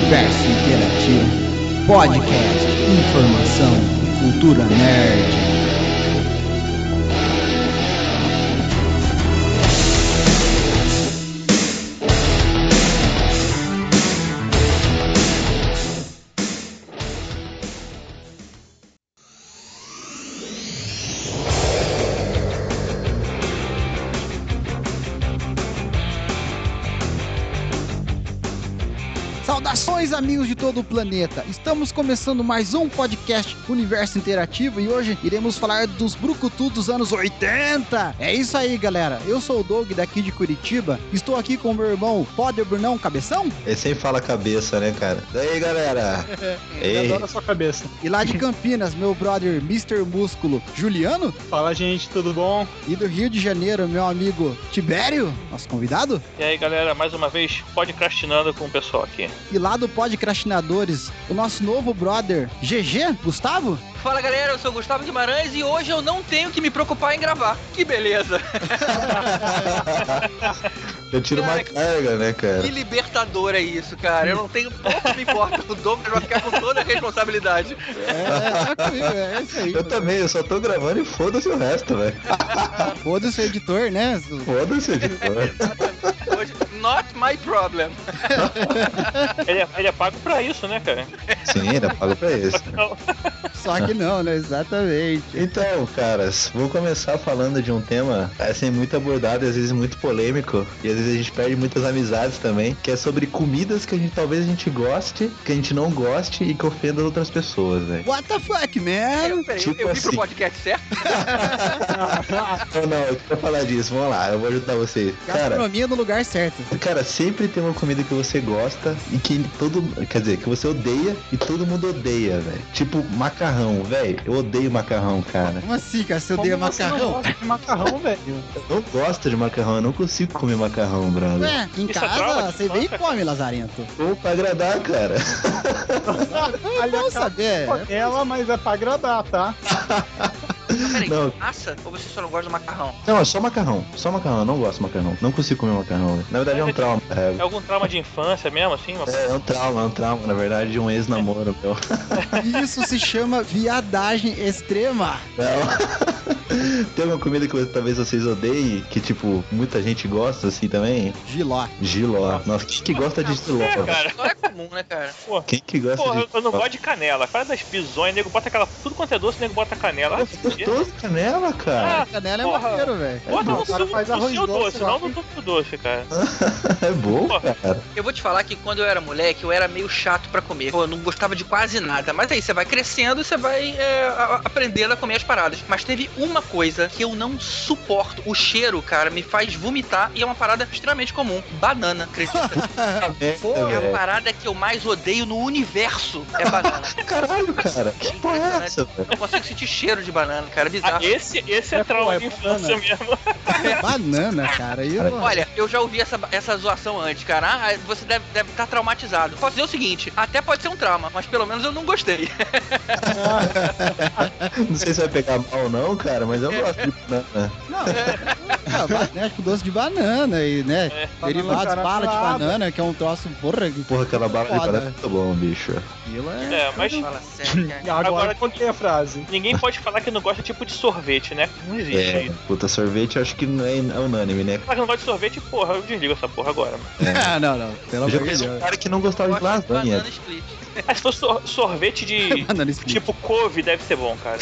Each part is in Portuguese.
Universo Interativo, podcast, informação e cultura nerd. Saudações, amigos de todo o planeta! Estamos começando mais um podcast Universo Interativo e hoje iremos falar dos brucutus dos anos 80. É isso aí, galera. Eu sou o Doug daqui de Curitiba. Estou aqui com o meu irmão Poder Brunão Cabeção. Ele sempre fala cabeça, né, cara? E aí, galera? Ele adora a sua cabeça. E lá de Campinas, meu brother Mr. Músculo Juliano. Fala, gente, tudo bom? E do Rio de Janeiro, meu amigo Tibério, nosso convidado. E aí, galera, mais uma vez, podcastinando com o pessoal aqui. E lá do Podcastinadores, o nosso novo brother GG, Gustavo. Fala, galera, eu sou o Gustavo Guimarães e hoje eu não tenho que me preocupar em gravar. Que beleza! Eu tiro uma carga, né, cara? Que libertador é isso, cara. Eu não tenho pouco me importa. O Douglas vai ficar com toda a responsabilidade. É isso aí. Eu também, eu só tô gravando e foda-se o resto, velho. Foda-se o editor, né? Foda-se o editor. Hoje, not my problem. Ele é pago pra isso, né, cara? Sim, ele é pago pra isso. Só que não, né? Exatamente. Então, caras, vou começar falando de um tema, assim, muito abordado e às vezes muito polêmico. E às vezes a gente perde muitas amizades também, que é sobre comidas que talvez a gente goste, que a gente não goste e que ofenda outras pessoas, velho. What the fuck, man? Peraí, Tipo eu vim assim. pro podcast certo? Não, eu quero falar disso, vamos lá, eu vou ajudar vocês. Cara, Gastronomia no lugar certo. sempre tem uma comida que você gosta e que que você odeia e todo mundo odeia, velho. Tipo, macarrão, velho. Eu odeio macarrão, cara. Como assim, cara? Você odeia Como você não macarrão? gosta de macarrão, velho? Eu não gosto de macarrão, eu não consigo comer macarrão, brother. Ué, em Isso é trauma casa de você vem e infância, come, Lazarento. Ou pra agradar, cara. É bom saber. Ela, mas é pra agradar, tá? Não, peraí, Não. massa? Ou você só não gosta do macarrão? Não, é só macarrão. Só macarrão, eu não gosto de macarrão. Não consigo comer macarrão, velho. Na verdade é um trauma. É algum trauma de infância mesmo, assim? É um trauma, na verdade, de um ex-namoro meu. Isso se chama viadagem extrema. Não. Tem alguma comida que talvez vocês odeiem, que tipo, muita gente gosta assim também? Giló. Giló. Nossa, quem que gosta de giló? É, velho? cara. Não é comum, né, cara? Pô, Quem que gosta pô, de eu não gosto de canela. A cara das bizonhas, nego bota aquela... Tudo quanto é doce, nego bota canela. Gostoso canela, cara. Canela é Porra. maneiro, velho. Bota Não, no o cara seu, faz no arroz seu doce, doce, eu não acho. no seu doce, cara. É bom, Porra. cara. Eu vou te falar que quando eu era moleque, eu era meio chato pra comer. Pô, eu não gostava de quase nada. Mas aí, você vai crescendo e você vai aprendendo a comer as paradas. Mas teve uma coisa que eu não suporto. O cheiro, cara, me faz vomitar e é uma parada extremamente comum. Banana, acredita? Pô, É a parada que eu mais odeio no universo. É banana. Caralho, cara. Que porra é essa, velho? Não consigo sentir cheiro de banana, cara. É bizarro. Esse é trauma pô, de é infância banana. mesmo. Banana, cara. E eu... Olha, eu já ouvi essa zoação antes, cara. Ah, você deve estar traumatizado. Posso dizer o seguinte, até pode ser um trauma, mas pelo menos eu não gostei. Não sei se vai pegar mal ou não, cara, mas eu gosto de banana. Não, né, tipo doce de banana e, né, derivados, cara, bala de nada. banana, que é um troço, porra, que Porra, aquela bala de foda. banana é muito bom, bicho. Aquilo É, mas Fala sério, cara. Agora Agora- eu contei a frase. ninguém pode falar que não gosta tipo de sorvete, né? Não existe É, isso. puta, sorvete eu acho que não é unânime, né? Falar que não gosta de sorvete, porra, eu desligo essa porra agora, mano. Ah, não, pelo Eu já amor de conheci um Deus. cara que não gostava de Gosto de lasanha. banana split. Ah, se fosse sorvete de... Banana split. tipo couve, deve ser bom, cara.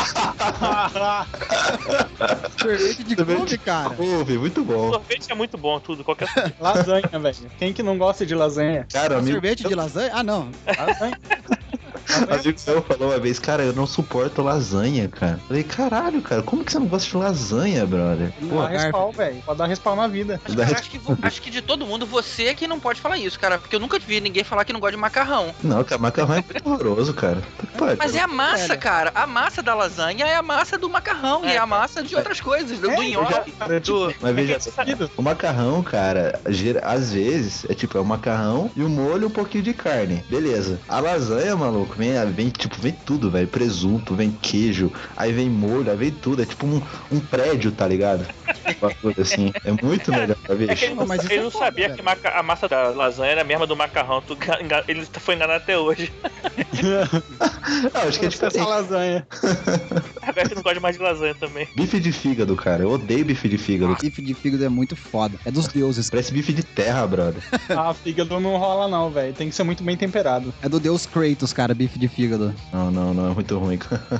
Sorvete de couve, cara. Couve, muito bom. Sorvete é muito bom, tudo, qualquer... Lasanha, velho. Quem que não gosta de lasanha? Cara, amigo, Sorvete de lasanha? Ah, não. Lasanha. amigo meu falou uma vez, cara, eu não suporto lasanha, cara. Falei, caralho, cara, como que você não gosta de lasanha, brother? Dá respawn, velho. Pode dar respawn na vida. Mas, cara, acho que de todo mundo, você é que não pode falar isso, cara. Porque eu nunca vi ninguém falar que não gosta de macarrão. Não, cara, macarrão é muito horroroso, cara. Pode. Mas é a massa, Velho. cara. A massa da lasanha é a massa do macarrão. E é a massa de outras coisas. Do nhoque. Do... Mas veja, Seguido. o macarrão, cara, às vezes é tipo, é o macarrão e o molho e um pouquinho de carne. Beleza. A lasanha, maluco, vem tudo, velho. Presunto, vem queijo, aí vem molho, aí vem tudo. É tipo um prédio, tá ligado? Uma coisa assim. É muito melhor, É que bicho. ele não sabia que a massa da lasanha era a mesma do macarrão. Ele foi enganado até hoje. Não, acho que é Essa diferente. lasanha. Agora que não gosta mais de lasanha também. Bife de fígado, cara. Eu odeio bife de fígado. Bife de fígado é muito foda. É dos deuses. Parece bife de terra, brother. Ah, fígado não rola não, velho. Tem que ser muito bem temperado. É do deus Kratos, cara, bife de fígado. Não, é muito ruim.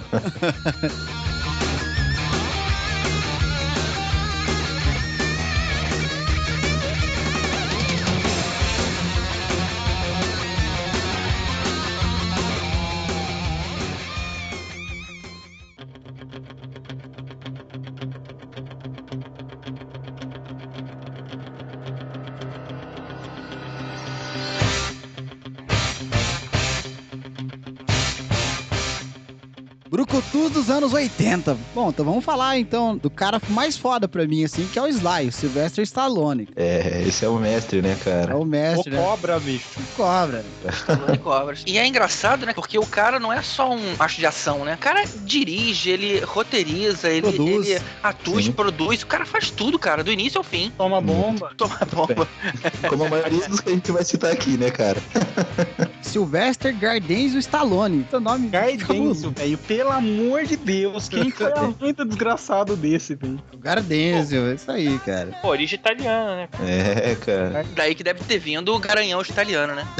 Brucutus dos anos 80. Bom, então vamos falar então do cara mais foda pra mim, assim, que é o Sly, o Sylvester Stallone. Esse é o mestre, né, É cara? o Ô, mestre, né? cobra, bicho. Cobra. Stallone Cobras. E é engraçado, né? Porque o cara não é só um macho de ação, né? O cara dirige, ele roteiriza, Produz. ele atua, Sim. produz. O cara faz tudo, cara, do início ao fim. Toma bomba. Toma bomba. Como a maioria dos que a gente vai citar aqui, né, cara? Sylvester Gardenzio Stallone. Seu nome Gardenzio, velho. Pelo amor de Deus. Quem foi a mãe do desgraçado desse, velho? Gardenzio, é isso aí, cara. Pô, origem italiana, né? É, cara. Daí que deve ter vindo o garanhão italiano, né?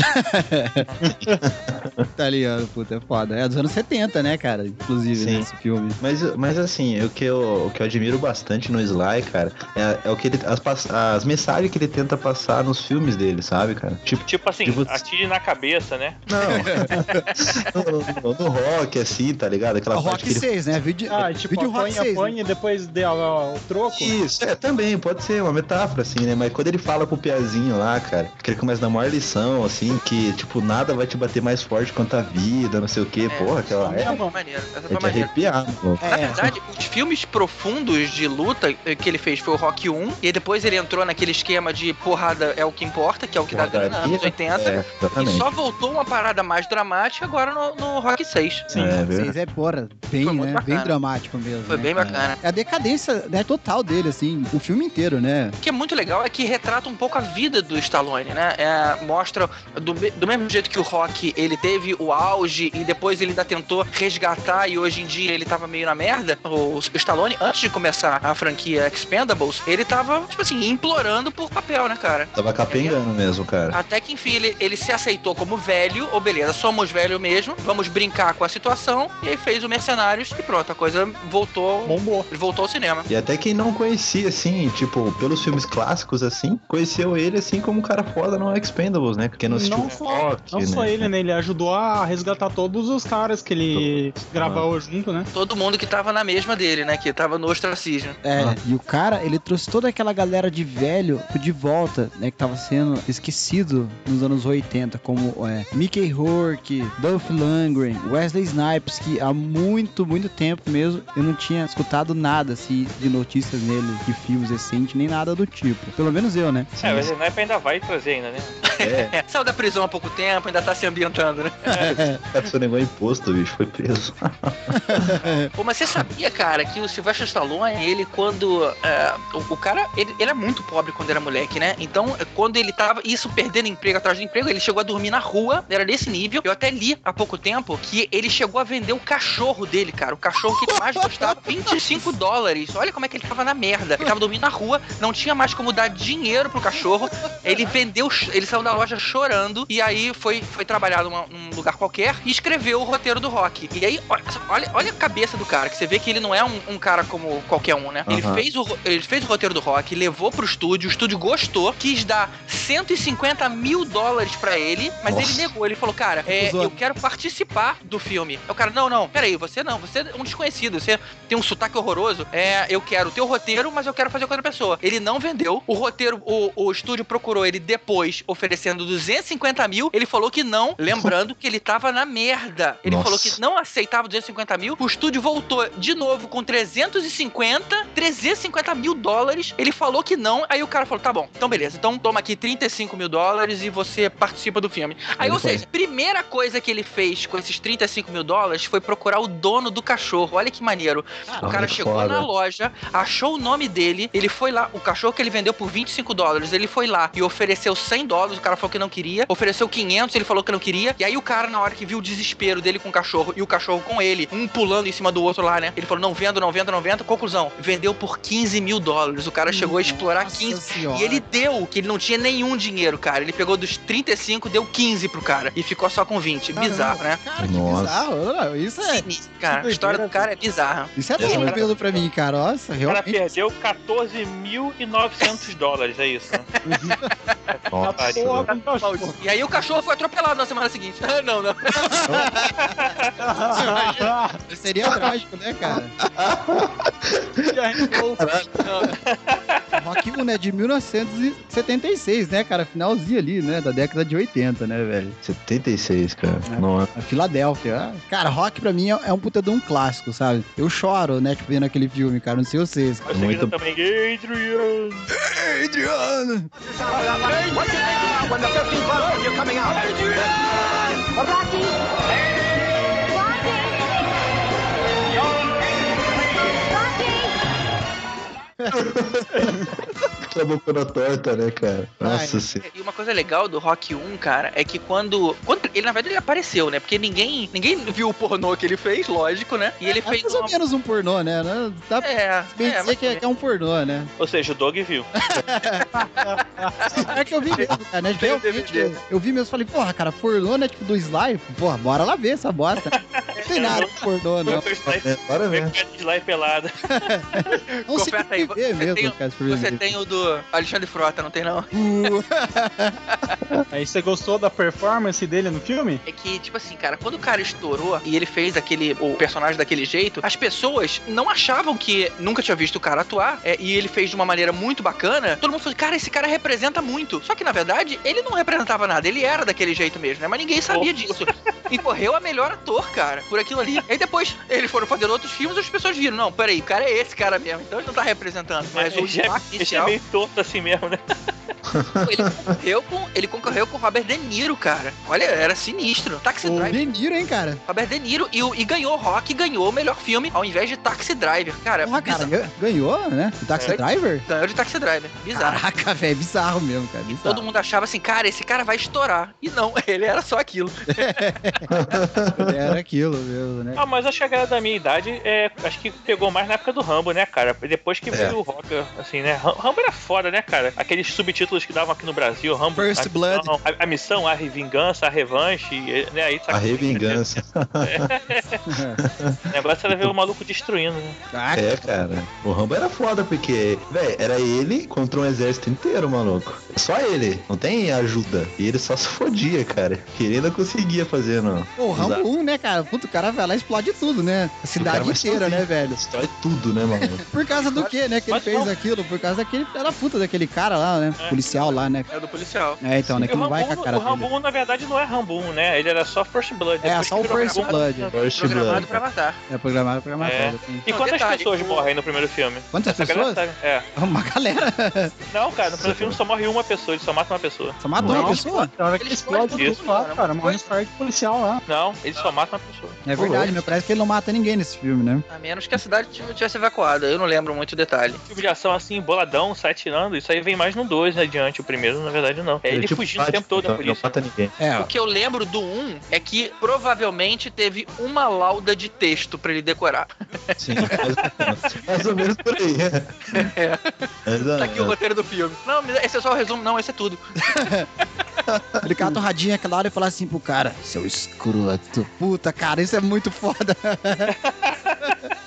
Italiano, puta, é foda. É dos anos 70, né, cara? Inclusive, Sim. nesse filme. Mas assim, o que eu admiro bastante no Sly, cara, é o que ele. As mensagens que ele tenta passar nos filmes dele, sabe, cara? Tipo assim, atire na cabeça, né? Não. no rock, assim, tá ligado? Aquela O parte Rock que ele. 6, né? Vídeo Tipo, Rock 6. apanha e depois dá o troco. Isso, também, pode ser uma metáfora, assim, né? Mas quando ele fala pro Piazinho lá, cara, que ele começa a dar maior lição, assim, que, tipo, nada vai te bater mais forte quanto a vida, não sei o quê. Porra, aquela Maneiro. Essa é foi de maneira. arrepiar, mano. Na verdade, os filmes profundos de luta que ele fez foi o Rock 1, e depois ele entrou naquele esquema de porrada é o que importa, que é o que dá grana nos anos 80, e exatamente. só voltou uma parada mais dramática agora no Rock 6. Sim. É, 6 é, porra, bem, Foi muito né? bacana. Bem dramático mesmo. Foi né? bem bacana. É a decadência, né, total dele, assim, o filme inteiro, né? O que é muito legal é que retrata um pouco a vida do Stallone, né? Mostra do mesmo jeito que o Rock, ele teve o auge e depois ele ainda tentou resgatar e hoje em dia ele tava meio na merda. O Stallone, antes de começar a franquia Expendables, ele tava, tipo assim, implorando por papel, né, cara? Tava capengando mesmo, cara. Até que, enfim, ele se aceitou como velho, ou beleza, somos velho mesmo, vamos brincar com a situação, e aí fez o Mercenários e pronto, a coisa voltou, Bombou. ele voltou ao cinema. E até quem não conhecia, assim, tipo, pelos filmes clássicos, assim, conheceu ele, assim, como um cara foda no Expendables, né? Porque não assistiu Não Rock, Não só ele, né? Ele ajudou a resgatar todos os caras que ele gravou junto, né? Todo mundo que tava na mesma dele, né, que tava no ostracismo. E o cara, ele trouxe toda aquela galera de velho de volta, né, que tava sendo esquecido nos anos 80, como Mickey Rourke, Dolph Lundgren, Wesley Snipes, que há muito tempo mesmo eu não tinha escutado nada, assim, de notícias nele, de filmes recentes, nem nada do tipo. Pelo menos eu, né? O Sniper ainda vai trazer ainda, né? Saiu da prisão há pouco tempo, ainda tá se ambientando, né? Seu negócio imposto, bicho, foi preso. Pô, mas você sabia, cara, que o Sylvester Stallone, ele quando... o cara, ele é muito pobre quando era moleque, né? Então, quando ele tava, isso perdendo emprego atrás de emprego, ele chegou a dormir na rua, era desse nível. Eu até li há pouco tempo que ele chegou a vender o cachorro dele, cara. O cachorro que ele mais gostava, $25. Olha como é que ele tava na merda. Ele tava dormindo na rua, não tinha mais como dar dinheiro pro cachorro. Ele vendeu, ele saiu da loja chorando e aí foi trabalhar num lugar qualquer e escreveu o roteiro do Rock. E aí, olha a cabeça do cara, que você vê que ele não é um cara como qualquer um, né? Ele fez o roteiro do Rock, levou pro estúdio, o estúdio gostou, quis dar $150 mil pra ele, mas ele negou. Ele falou, cara, eu quero participar do filme. O cara, não, peraí, você é um desconhecido, você tem um sotaque horroroso, eu quero o teu roteiro, mas eu quero fazer com outra pessoa. Ele não vendeu, o roteiro, o estúdio procurou ele depois, oferecendo $250 mil, ele falou que não, lembrando falando que ele tava na merda. Ele Nossa. falou que não aceitava 250 mil. O estúdio voltou de novo com 350 mil dólares. Ele falou que não. Aí o cara falou, tá bom, então beleza. Então toma aqui 35 mil dólares e você participa do filme. Aí, Ele ou seja, primeira coisa que ele fez com esses 35 mil dólares foi procurar o dono do cachorro. Olha que maneiro. O cara chegou foda. na loja, achou o nome dele, ele foi lá, o cachorro que ele vendeu por 25 dólares, ele foi lá e ofereceu 100 dólares, o cara falou que não queria, ofereceu 500, ele falou que não queria, e aí o cara, na hora que viu o desespero dele com o cachorro e o cachorro com ele, um pulando em cima do outro lá, né, ele falou, não vendo, conclusão, vendeu por 15 mil dólares, o cara chegou a explorar 15, Senhora. e ele deu, que ele não tinha nenhum dinheiro, cara, ele pegou dos 35, deu 15 pro cara, e ficou só com 20, bizarro, né? Cara, que Nossa. bizarro. Não, isso é... Sinistro, cara, a história do cara é bizarra. Isso é Essa tranquilo pra mim, cara. Nossa, O cara realmente. perdeu 14.900 dólares, é isso, né? Nossa. Porra, do cachorro. E aí o cachorro foi atropelado na semana seguinte. Não. Seria trágico, né, cara? Rock 1, né, de 1976, né, cara? Finalzinho ali, né, da década de 80, né, velho? 76, cara. É. Nossa. A Filadélfia. Cara, Rock pra mim é um puta de um clássico, sabe? Eu choro, né, tipo, vendo aquele filme, cara. Não sei vocês. Eu Muito- também, Adrian. Adriano! A boca torta, né, cara? Nossa Ai, senhora. E uma coisa legal do Rock 1, cara, é que quando ele, na verdade, ele apareceu, né? Porque ninguém viu o pornô que ele fez, lógico, né? E ele É fez mais ou menos um pornô, né? Dá pra bem dizer mas que é um pornô, né? Ou seja, o Doug viu. É que eu vi mesmo, cara, né? Tem o Realmente, DVD. eu vi mesmo e falei, porra, cara, pornô, né? Tipo, do Sly, porra, bora lá ver essa bosta. Não tem nada de pornô, não. Foi o Sly, Bora foi ver. com a Sly pelada. Não sei Confessa aí, o que ver você mesmo, tem- cara, esse Você tem o do Alexandre Frota, não tem não? Aí você gostou da performance dele no filme? É que, tipo assim, cara, quando o cara estourou e ele fez o personagem daquele jeito, as pessoas não achavam que nunca tinha visto o cara atuar, e ele fez de uma maneira muito bacana. Todo mundo falou, cara, esse cara representa muito. Só que, na verdade, ele não representava nada, ele era daquele jeito mesmo, né? Mas ninguém sabia disso. E correu a melhor ator, cara, por aquilo ali. Aí depois, eles foram fazer outros filmes e as pessoas viram, não, peraí, o cara é esse cara mesmo, então ele não tá representando. Mas o Ele impacto é inicial, meio torto assim mesmo, né? ele concorreu com o Robert De Niro, cara. Olha, era sinistro. Taxi O Driver. De Niro, hein, cara? Robert De Niro e ganhou Rock, ganhou o melhor filme ao invés de Taxi Driver. Cara, Porra, cara, bizarro. ganhou, né? O Taxi É. Driver? Ganhou de Taxi Driver. Bizarro. Caraca, velho, bizarro mesmo, cara. Bizarro. Todo mundo achava assim, cara, esse cara vai estourar. E não, ele era só aquilo. Era aquilo mesmo, né? Ah, mas a chegada da minha idade, acho que pegou mais na época do Rambo, né, cara? Depois que veio o Rock, assim, né? Rambo era foda, né, cara? Aqueles subtítulos que davam aqui no Brasil, Rambo... First Blood. A missão, a vingança, a revanche, né? Aí, A revingança. O negócio era ver o maluco destruindo, né? Caraca, É, cara. O Rambo era foda, porque, velho, era ele contra um exército inteiro, maluco. Só ele. Não tem ajuda. E ele só se fodia, cara. Que ele ainda conseguia fazer, não. Pô, o Rambo 1, né, cara? Puta, o cara vai lá e explode tudo, né? A cidade vai inteira, sozinho. né, velho? Destrói tudo, né, maluco? Por causa do quê, né, que ele Mas fez não. aquilo? Por causa daquele da puta daquele cara lá, né? É. Policial lá, né? É do policial. É, então, né? E Que o não vai com a Rambo, cara o Rambo dele. 1, na verdade, não é Rambo 1, né? Ele era só First Blood. É, Depois só que o virou First Rambo. Blood. First Programado Blood. pra matar. É programado pra matar. É. Assim. E Não, quantas detalhe, pessoas morrem no primeiro filme? Quantas Essa pessoas? galera sabe. É. Uma galera. Não, cara, no primeiro filme só morre uma pessoa, ele só mata uma pessoa. Só matou uma Não. pessoa? Na hora que Ele explode explode tudo tudo, lá, né? cara, morre um parte policial lá. Não, ele só mata uma pessoa. É verdade, meu. Parece que ele não mata ninguém nesse filme, né? A menos que a cidade tivesse evacuada. Eu não lembro muito o detalhe. Filme de ação assim, boladão, sai atirando, isso aí vem mais no 2, né? Adiante, o primeiro, na verdade, não. É ele tipo fugindo o tempo todo da então, polícia. Não mata ninguém. É, O que eu lembro do 1 é que provavelmente teve uma lauda de texto pra ele decorar. Sim, mais ou menos por aí. É. Mas, Tá aqui o roteiro do filme. Não, esse é só o resumo. Não, esse é tudo. ele cata o radinho aquela hora e fala assim pro cara, seu escroto. Puta, cara, isso é muito foda.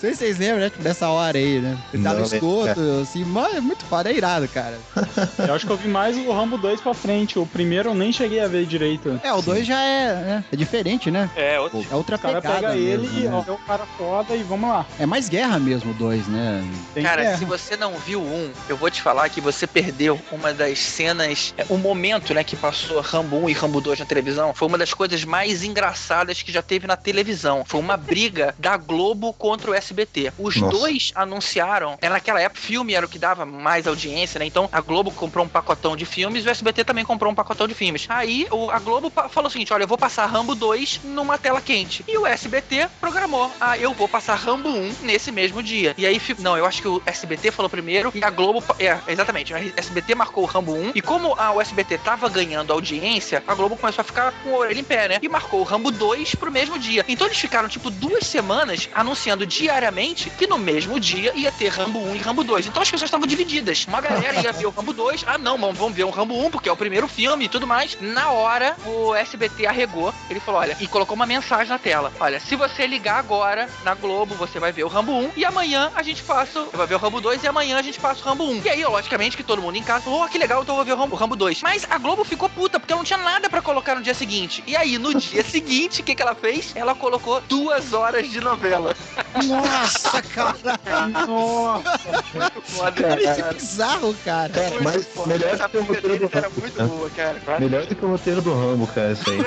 sei se vocês lembram, né? Tipo, dessa hora aí, né? Ele tava Não, esgoto, assim, mano, é muito foda, é irado, cara. Eu acho que eu vi mais o Rambo 2 pra frente. O primeiro eu nem cheguei a ver direito. É, o 2 já é diferente, né? É, outro. É outra O cara pegada pega ele mesmo, e né? ó, é o cara foda e vamos lá. É mais guerra mesmo o 2, né? Tem Cara, guerra. se você não viu eu vou te falar que você perdeu uma das cenas, o momento, né, que passou Rambo 1 e Rambo 2 na televisão, foi uma das coisas mais engraçadas que já teve na televisão. Foi uma briga da Globo contra o SBT. Os Nossa. dois anunciaram, naquela época, filme era o que dava mais audiência, né? Então a Globo comprou um pacotão de filmes e o SBT também comprou um pacotão de filmes. Aí a Globo falou o seguinte: olha, eu vou passar Rambo 2 numa tela quente. E o SBT programou: eu vou passar Rambo 1 nesse mesmo dia. E aí, não, eu acho que o SBT falou primeiro e a Globo. Exatamente. O SBT marcou o Rambo 1 e como o SBT tava ganhando audiência, a Globo começou a ficar com a orelha em pé, né? E marcou o Rambo 2 pro mesmo dia. Então eles ficaram, tipo, 2 semanas anunciando diariamente que no mesmo dia ia ter Rambo 1 e Rambo 2. Então as pessoas estavam divididas. Uma galera ia ver o Rambo 2. Não, vamos ver o Rambo 1 porque é o primeiro filme e tudo mais. Na hora, o SBT arregou. Ele falou, olha, e colocou uma mensagem na tela. Olha, se você ligar agora na Globo, você vai ver o Rambo 1 e amanhã a gente passa... Vai ver o Rambo 2 e amanhã a gente passa o Rambo 1. E aí, logicamente, que todo mundo em casa falou, que legal, então eu vou ver o Rambo 2. Mas a Globo ficou puta, porque não tinha nada pra colocar no dia seguinte. E aí, no dia seguinte, o que ela fez? Ela colocou 2 horas de novela. Nossa, cara! Nossa, Foda, Que bizarro, cara. Cara, mas melhor essa do que o briga roteiro do deles era Rambo. muito Né? boa, cara. Melhor do que o roteiro do Rambo, cara, isso aí.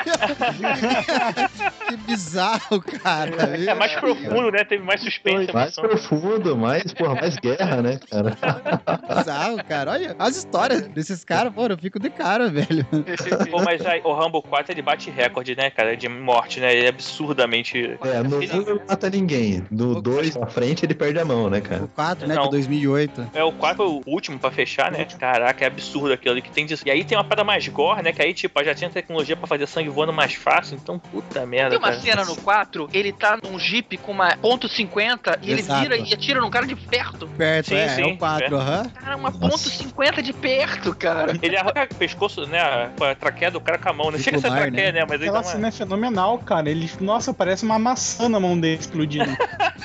Que bizarro, cara. É mais profundo, né? Teve mais suspense. Mais emoção. profundo, mais guerra, né, cara? Bizarro, cara. Olha as histórias desses caras, pô, eu fico de cara, velho. Pô, mas aí, o Rambo 4 ele bate recorde, né, cara? De morte, né? Ele é absurdamente. No 1 ele não mata ninguém. No 2 pra frente ele perde a mão, né, cara? O 4, né, Não. que é 2008. É, o 4 foi o último pra fechar, né? Caraca, é absurdo aquilo ali que tem disso. E aí tem uma parada mais gore, né? Que aí, tipo, já tinha tecnologia pra fazer sangue voando mais fácil. Então, puta merda, Tem uma cara. cena no 4, ele tá num Jeep com uma .50 e ele Exato. vira e atira num cara de perto. Perto, Sim, é sim, o 4, aham. Cara, uma Nossa. .50 de perto, cara. Ele arranca o pescoço, né? A traqueia do cara com a mão. Não chega a ser Circular, traqueia, né? Mas ele dá aquela uma... cena é fenomenal, cara. Ele, nossa, parece uma maçã na mão dele explodindo.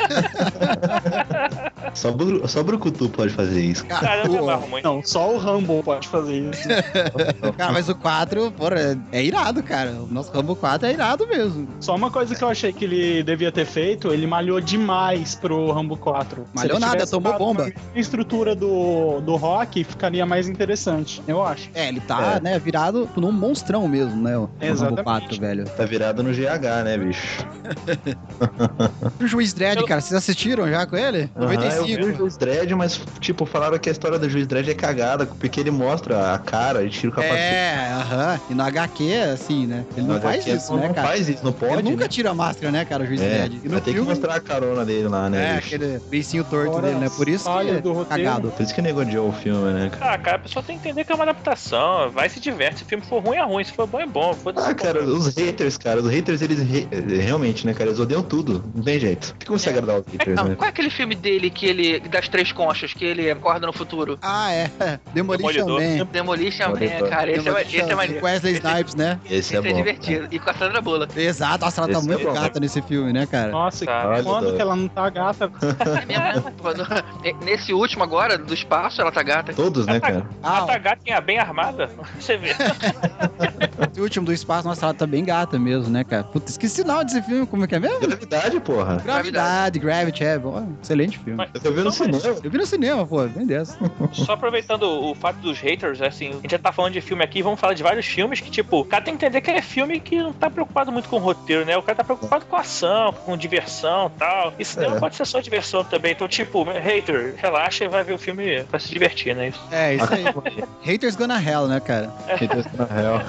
Só Brucutu pode fazer isso. Caramba, eu me Pô, amarro muito. Não, só o Rambo pode fazer isso. Cara, mas o 4, porra, é irado, cara. O nosso Rambo 4 é irado mesmo. Só uma coisa que eu achei que ele devia ter feito, ele malhou demais pro Rambo 4. Se Malhou ele nada, tivesse tomou ficado bomba. na mesma estrutura do Rock, ficaria mais interessante, eu acho. É, ele tá, né, virado num monstrão mesmo, né? O Rambo Exatamente. 4, velho. Tá virado no GH, né, bicho? O Juiz Dredd, cara, vocês assistiram já com ele? Eu vi 95. o Juiz Dredd, mas, tipo, falaram que a história do Juiz Dredd é cagada, porque ele mostra a cara, ele tira o capacete. É, aham. E no HQ, assim, né? Ele não Mas faz aqui isso, não né, cara? faz isso, não pode, Ele nunca né? tira a máscara, né, cara, o Juiz É, Dredd. E no vai ter que filme, mostrar a carona dele lá, né, é, bicho? aquele beicinho torto Fora dele, né? Por isso falha que do é roteiro. cagado. Por isso que nego odiou o filme, né, cara? Ah, cara, a pessoa tem que entender que é uma adaptação. Vai se diverte. Se o filme for ruim, é ruim. Se for bom, é bom. Foda-se. Ah, cara, os haters, eles realmente, né, cara, eles odeiam tudo. Não tem jeito. Tem como se agradar os haters, Não, né? qual é aquele filme dele que ele. Das 3 conchas, que ele acorda no futuro? Ah, é. Demolition Demolidor. Man. Demolition Man, Demolidor. cara. Esse é Demolition maneiro. Man. Wesley Snipes, né? Esse é Esse é bom. divertido. E com a Sandra Bullock. Exato. Nossa, ela tá Esse é muito bom. gata nesse filme, né, cara? Nossa, Tá. quando que ela não tá gata? É mesmo, né? Nesse último agora, do espaço, ela tá gata. Todos, né, cara? Ah, A Tagatinha bem armada, você vê. o último do espaço, nossa, ela tá bem gata mesmo, né, cara? Puta, esqueci o nome desse filme, como é que é mesmo? Gravidade, porra. Gravidade, Gravity, é bom. Excelente filme. Mas- Eu vi no Não, mas- cinema. Eu vi no cinema, pô, bem dessa. Só aproveitando o fato dos haters, assim, a gente já tá falando de filme aqui, vamos falar de vários filmes que, tipo, o cara tem que entender que é filme que não tá preocupado muito com o roteiro, né? O cara tá preocupado com ação, com diversão e tal. E cinema pode ser só diversão também. Então, tipo, hater, relaxa e vai ver o filme pra se divertir, né? Isso. É, isso aí. Haters Gonna Hell, né, cara? Haters na real.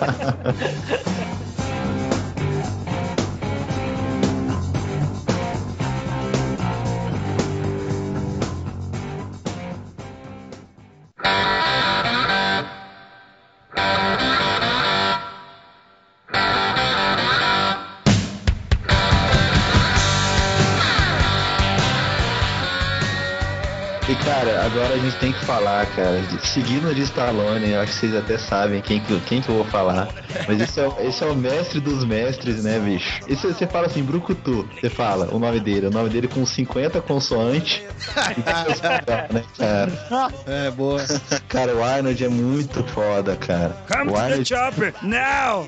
E, cara, agora a gente tem que falar, cara, seguindo de Stallone, eu acho que vocês até sabem quem que eu vou falar, mas esse é o mestre dos mestres, né, bicho? Esse, você fala assim, Brucutu, você fala o nome dele com 50 consoantes, né, cara? É, boa. Cara, o Arnold é muito foda, cara. Come o to Arnold... the chopper, now!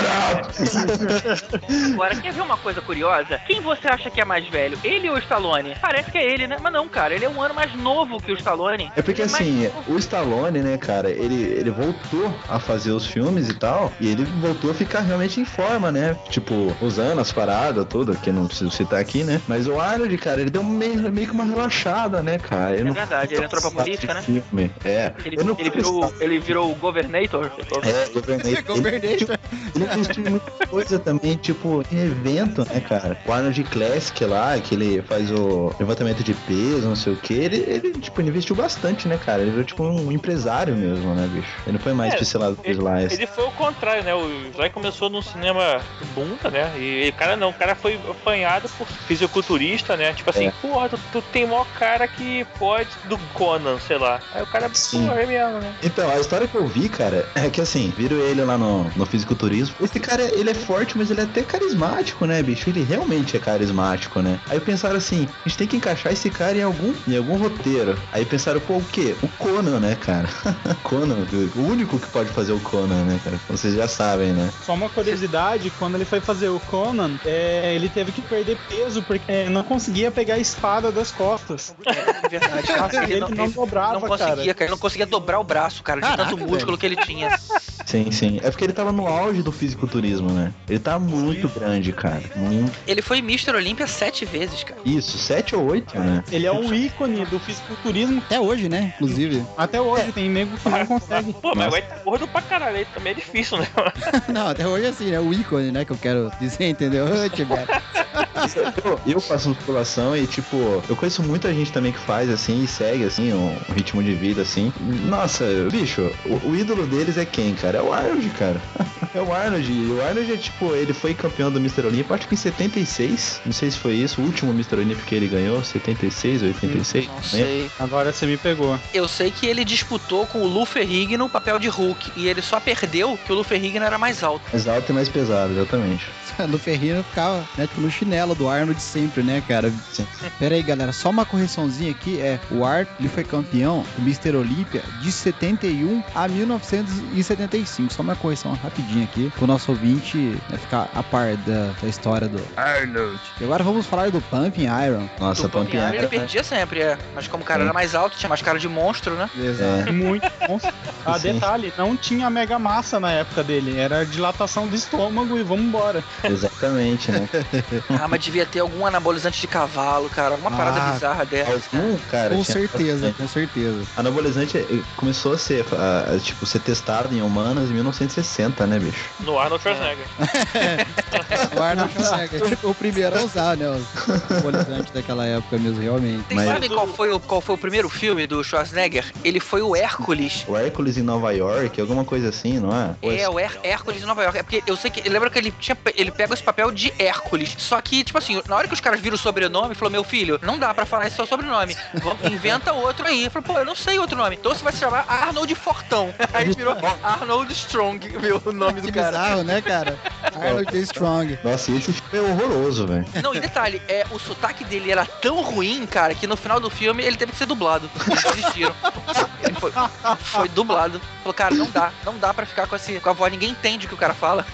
Agora, quer ver uma coisa curiosa? Quem você acha que é mais velho? Ele ou o Stallone? Parece que é ele, né? Mas não, cara, ele é um ano mais novo que o Stallone. É porque Ele mais assim, novo. o Stallone, né, cara, ele voltou a fazer os filmes e tal, e ele voltou a ficar realmente em forma, né? Tipo, usando as paradas, tudo, que não preciso citar aqui, né? Mas o Arnold, cara, ele deu meio que uma relaxada, né, cara? É verdade, ele entrou pra política, né? Filme. É. Ele virou o Governator. Governation. Ele investiu em muita coisa também, tipo, em evento, né, cara? O Arnold Classic lá, que ele faz o levantamento de peso, não sei o que, ele tipo, investiu bastante, né, cara? Ele virou, tipo, um empresário mesmo, né, bicho? Ele não foi mais pincelado pro Slice. Ele foi o contrário, né? O Sly começou num cinema bunda, né? E o cara foi apanhado por fisiculturista, né? Tipo assim, porra, tu tem maior cara que pode do Conan, sei lá. Aí o cara, porra, é mesmo, né? Então, a história que eu vi, cara, é que assim, viram ele lá no fisiculturismo. Esse cara, ele é forte, mas ele é até carismático, né, bicho? Ele realmente é carismático, né? Aí pensaram assim, a gente tem que encaixar esse cara em algum roteiro. Aí pensaram, pô, o quê? O Conan, né, cara? Conan, o único que pode fazer o Conan, né, cara? Vocês já sabem, né? Só uma curiosidade, quando ele foi fazer o Conan, ele teve que perder peso porque não conseguia pegar a espada das costas. É verdade, cara. Ele não dobrava, não conseguia, cara. Ele não conseguia dobrar o braço, cara, de Caraca, tanto músculo que ele tinha. Sim. É porque ele tava no auge do fisiculturismo, né? Ele tá muito grande, cara. Muito. Ele foi Mr. Olímpia 7 vezes, cara. Isso, 7 ou 8, né? Ele é um ícone do fisiculturismo. Até hoje, né? Inclusive. Até hoje tem nego que não consegue. Pô, mas vai tá gordo pra caralho, aí também é difícil, né? Não, até hoje é assim, né? O ícone, né? Que eu quero dizer, entendeu? Eu faço musculação e, tipo, eu conheço muita gente também que faz, assim, e segue, assim, um ritmo de vida, assim. Nossa, bicho, o ídolo deles é quem, cara? É o Arnold, cara. É o Arnold. E o Arnold é, tipo, ele foi campeão do Mr. Olympia, acho que em 76. Não sei se foi isso, o último Mr. Olympia que ele ganhou, 76 ou 86. Não sei. Agora você me pegou. Eu sei que ele disputou com o Lou Ferrigno no papel de Hulk. E ele só perdeu que o Lou Ferrigno era mais alto. Mais alto e mais pesado, exatamente. No Ferrino ficava, né, tipo, no chinelo do Arnold sempre, né, cara? Sim. Pera aí, galera, só uma correçãozinha aqui, o Arnold, ele foi campeão do Mr. Olympia de 71 a 1975, só uma correção rapidinho aqui, pro nosso ouvinte, né, ficar a par da história do Arnold. E agora vamos falar do Pumping Iron. Nossa, Do Pumping Iron ele Iron. perdia sempre, Mas como o cara era mais alto, tinha mais cara de monstro, né? Exato. Muito bom. Ah, Sim. detalhe, não tinha mega massa na época dele. Era dilatação do estômago e vamos embora. Exatamente, né? Ah, mas devia ter algum anabolizante de cavalo, cara. Alguma parada bizarra dessa. Algum, cara. Com tinha certeza, bastante. com certeza. Anabolizante começou a ser, ser testado em humanas em 1960, né, bicho? No Arnold Schwarzenegger. O Arnold Schwarzenegger foi o primeiro a usar, né, os anabolizantes daquela época mesmo, realmente. Vocês sabem qual foi o primeiro filme do Schwarzenegger? Ele foi o Hércules. O Hércules em Nova York, alguma coisa assim, não é? O Hércules em Nova York. É porque eu sei que. Lembra que ele pega esse papel de Hércules. Só que, tipo assim, na hora que os caras viram o sobrenome, falou: meu filho, não dá pra falar esse seu sobrenome. Inventa outro aí. Falou: pô, eu não sei outro nome. Então você vai se chamar Arnold Fortão. Aí virou Arnold Strong, viu o nome do Que cara. bizarro, né, cara? Arnold the Strong. Nossa, esse filme é horroroso, velho. Não, e detalhe, o sotaque dele era tão ruim, cara, que no final do filme ele teve que ser dublado. Eles desistiram. Ele foi dublado. Falou, cara, não dá pra ficar com a voz, ninguém entende o que o cara fala.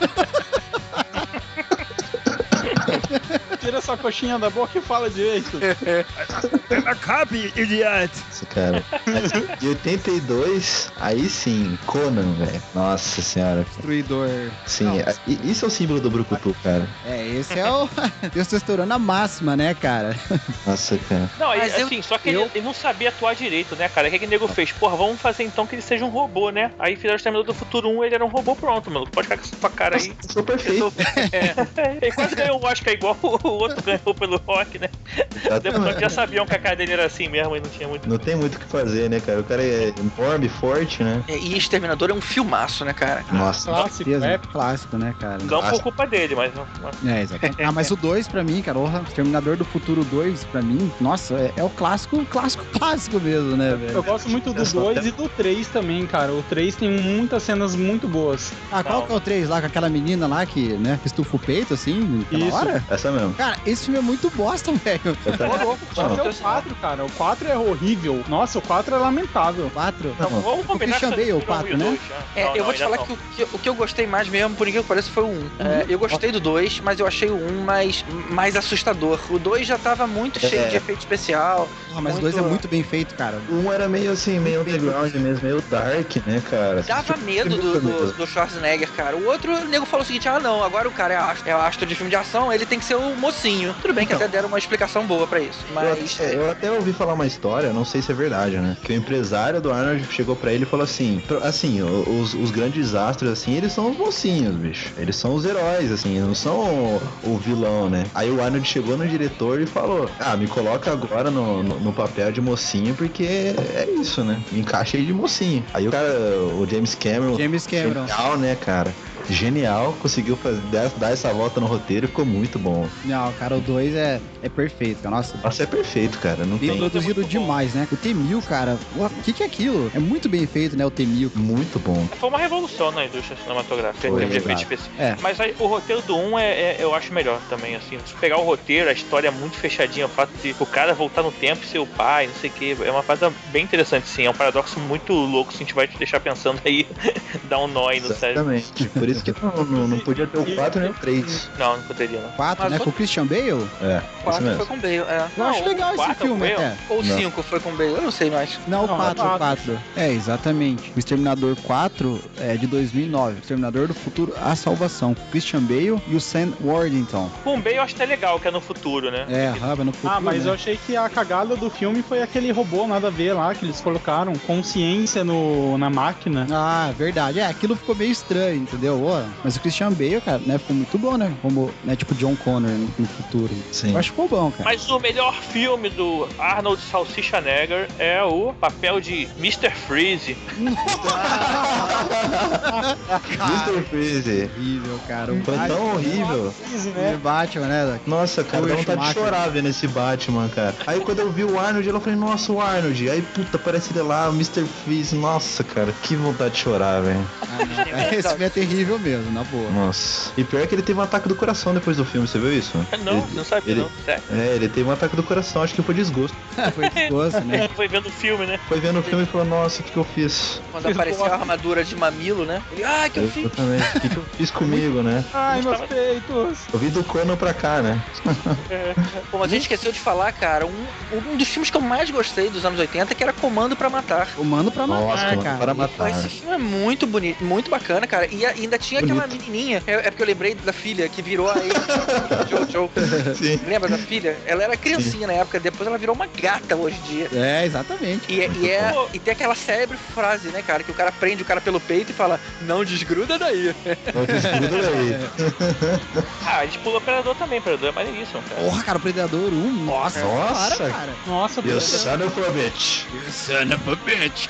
Tira essa coxinha da boca e fala direito. A copy, idiot! Esse cara. Mas, em 82, aí sim, Conan, velho. Nossa senhora. Destruidor. Sim, isso é o símbolo do Brucutu, cara. Esse é o testosterona máxima, né, cara? Nossa, cara. Não, Mas assim, só que ele não sabia atuar direito, né, cara? O que o nego fez? Porra, vamos fazer então que ele seja um robô, né? Aí fizeram o Exterminador do Futuro 1, ele era um robô pronto, mano. Pode ficar com essa tua cara aí. Sou perfeito. Ele quase ganhou um Oscar igual o outro ganhou pelo Rock, né? Depois já sabiam que a cara dele era assim mesmo e não tinha muito. Não tem muito o que fazer, né, cara? O cara é enorme, forte, né? E Exterminador é um filmaço, né, cara? Nossa. Clássico, Clássico, né, cara? Não por culpa dele, mas não. É, exatamente. Ah, mas o 2 pra mim, cara, o Exterminador do Futuro 2, pra mim, nossa, é o clássico mesmo, né, velho? Eu gosto muito do 2 e do 3 também, cara. O 3 tem muitas cenas muito boas. Ah, qual que é o 3 lá, com aquela menina lá que, né, estufa o peito, assim, na Isso. hora? Essa mesmo. Cara, esse filme é muito bosta, velho. Ô, louco, é o 4, cara. O 4 é horrível. Nossa, o 4 é lamentável. 4? Não, vamos O combinar Christian que Bale, você o 4, viu né? dois, já. Eu vou te falar que o que eu gostei mais mesmo, por incrível que pareça, foi o 1. Eu gostei do 2, mas eu achei o 1 mais assustador. O 2 já tava muito cheio de efeito especial. Ah, mas o 2 é muito bem feito, cara. Um era meio assim, meio underground mesmo, meio dark, né, cara? Dava Tipo, medo do Schwarzenegger, cara. O outro, o nego falou o seguinte, não, agora o cara é astro de filme de ação, ele tem que ser o mocinho. Tudo bem que até deram uma explicação boa pra isso, mas... Eu até ouvi falar uma história, não sei se é verdade, né? Que o empresário do Arnold chegou pra ele e falou assim, os grandes astros, assim, eles são os mocinhos, bicho. Eles são os heróis, assim, não são o vilão, né? Aí o Arnold chegou no diretor e falou, me coloca agora no papel de mocinho, porque é isso, né? Me encaixa aí de mocinho. Aí o cara, o James Cameron. Genial, né, cara? Genial, conseguiu dar essa volta no roteiro e ficou muito bom. Não, cara, o 2 é perfeito, cara. Nossa, é perfeito, cara. Não bem tem. produzido demais, né? O T-1000, cara, o que é aquilo? É muito bem feito, né, o T-1000. Muito bom. Foi uma revolução na indústria cinematográfica, em termos de efeitos especiais. É. Mas aí, o roteiro do 1 eu acho melhor também, assim. Se pegar o roteiro, a história é muito fechadinha, o fato de o cara voltar no tempo e ser o pai, não sei o que, é uma coisa bem interessante, sim. É um paradoxo muito louco, assim, a gente vai te deixar pensando aí, dar um nó aí no cérebro. Exatamente. Por isso que não podia ter o 4 nem o 3. Não poderia, não. 4, Mas né, com o Christian Bale? É, O 4 foi com o Bale, Eu acho legal esse filme, até. Ou o 5 foi com o Bale, eu não sei mais. Não, o Não, 4, é o 4. É, exatamente. O Exterminador 4 é de 2009. Exterminador do Futuro, A Salvação. Christian Bale e o Sam Worthington. Com o Bale eu acho até legal, que é no futuro, né? É, Raba no futuro, Mas né? eu achei que a cagada do filme foi aquele robô nada a ver lá, que eles colocaram consciência na máquina. Ah, verdade. Aquilo ficou meio estranho, entendeu? Mas o Christian Bale, cara, né, ficou muito bom, né? Como, né, tipo John Connor no futuro. Sim. Eu acho que ficou bom, cara. Mas o melhor filme do Arnold Schwarzenegger é o papel de Mr. Freeze. Mr. Freeze. Horrível, cara. Foi tão horrível. O Batman, né? Nossa, cara, dá vontade de Schumacher. chorar vendo esse Batman, cara. Aí quando eu vi o Arnold, eu falei, nossa, o Arnold. Aí, puta, parece ele lá, o Mr. Freeze. Nossa, cara, que vontade de chorar, velho. Esse filme é terrível mesmo, na boa. Nossa. E pior que ele teve um ataque do coração depois do filme, você viu isso? Não, não sabia, não. Sério. Ele teve um ataque do coração, acho que foi desgosto. Foi desgosto, né? Foi vendo o filme, né? Foi vendo o filme e falou, nossa, o que eu fiz? Quando apareceu a armadura de mamilo, né? Ele, que eu fiz? Exatamente. O que eu fiz comigo, né? Ai, meus peitos. Eu vi do Conan pra cá, né? Pô, mas a gente esqueceu de falar, cara, um dos filmes que eu mais gostei dos anos 80, que era Comando pra Matar. Comando pra matar, Nossa, cara. para Pô, matar. esse filme é muito bonito, muito bacana, cara. E ainda tinha aquela menininha. É porque eu lembrei da filha que virou a Jojo. Sim. Lembra da filha? Ela era criancinha na época, depois ela virou uma gata hoje em dia. É, exatamente. E tem aquela célebre frase, né, cara? Que o cara prende o cara pelo peito e fala, não desgruda daí. Não desgruda daí. A gente pulou o Predador também, o Predador é maneiríssimo, cara. Porra, cara, o Predador 1. Nossa, Nossa. cara. Nossa, You son of a bitch. Son of a bitch.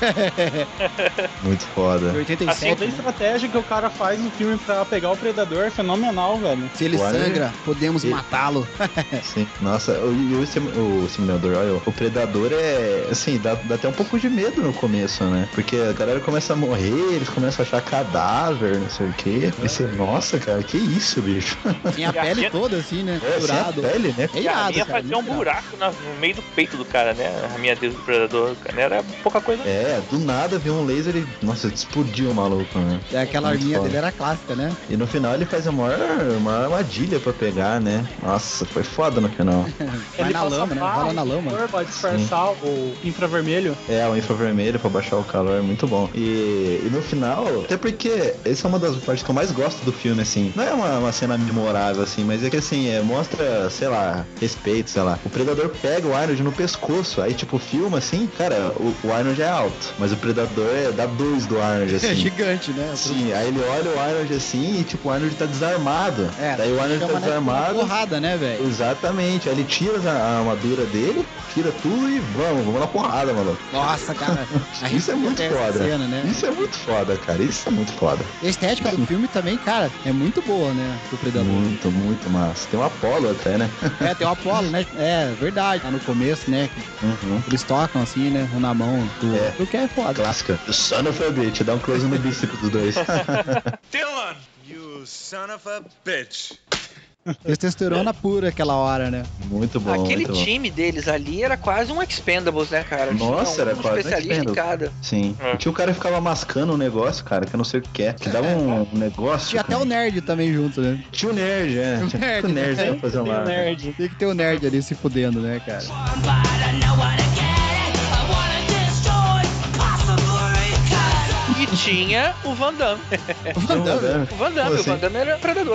Muito foda. 87. toda a né? estratégia que o cara faz no filme pra pegar o predador é fenomenal, velho. Se ele Olha. sangra, podemos matá-lo. Sim. Nossa, o Exterminador, olha, o Predador é, assim, dá até um pouco de medo no começo, né? Porque a galera começa a morrer, eles começam a achar cadáver, não sei o quê. E você, nossa, cara, que isso, bicho? Tem a pele toda, assim, né? É, sem a Furado. pele, né? É E a irado, minha cara. fazia um muito irado. buraco no meio do peito do cara, né? A minha do Predador, cara, era pouca coisa. É, do nada viu um laser e, nossa, explodiu o maluco, né? É, aquela Muito arminha foda. dele era clássica, né? E no final ele faz uma armadilha pra pegar, né? Nossa, foi foda no final. Vai na lama, né? Rola na lama. Pra disfarçar o infravermelho. É, o infravermelho pra baixar o calor é muito bom. E no final, até porque essa é uma das partes que eu mais gosto do filme, assim. Não é uma cena memorável, assim, mas é que assim, mostra, sei lá, respeito, sei lá. O Predador pega o Arnold no pescoço, aí tipo, filma assim, cara, o Arnold é alto, mas o Predador dá 2 do Arnold, É assim. gigante, né? Sim, aí ele olha o Arnold assim e tipo, o Arnold tá desarmado. Daí o Arnold tá chama, né, desarmado. porrada, né, velho? Exatamente. Aí ele tira a armadura dele, tira tudo e vamos na porrada, maluco. Nossa, cara. Isso é muito foda. Cena, né? Isso é muito foda, cara. Isso é muito foda. A estética do filme também, cara, é muito boa, né? Do Predador. Muito, muito massa. Tem um Apollo até, né? Tem o Apollo, né? É, verdade. Tá no começo, né? Uhum. Eles tocam assim, né? Um na mão do outro, que é foda. Clássica. The son of a bitch. Dá um close no bíceps dos dois. Dylan, you son of a bitch. Testosterona pura aquela hora, né? Muito bom. Aquele muito time deles ali era quase um Expendables, né, cara? Nossa, tinha era quase um especialista em Expendables. cada. Sim. Tinha o cara que ficava mascando um negócio, cara, que eu não sei o que é. Que dava um negócio. Tinha até cara. o nerd também junto, né? Tinha o nerd, Tinha o nerd pra fazer Tem uma. nerd. Tem que ter o nerd ali se fudendo, né, cara? E tinha o Van Damme. O Van Damme. O Van Damme, Assim? o Van Damme era predador.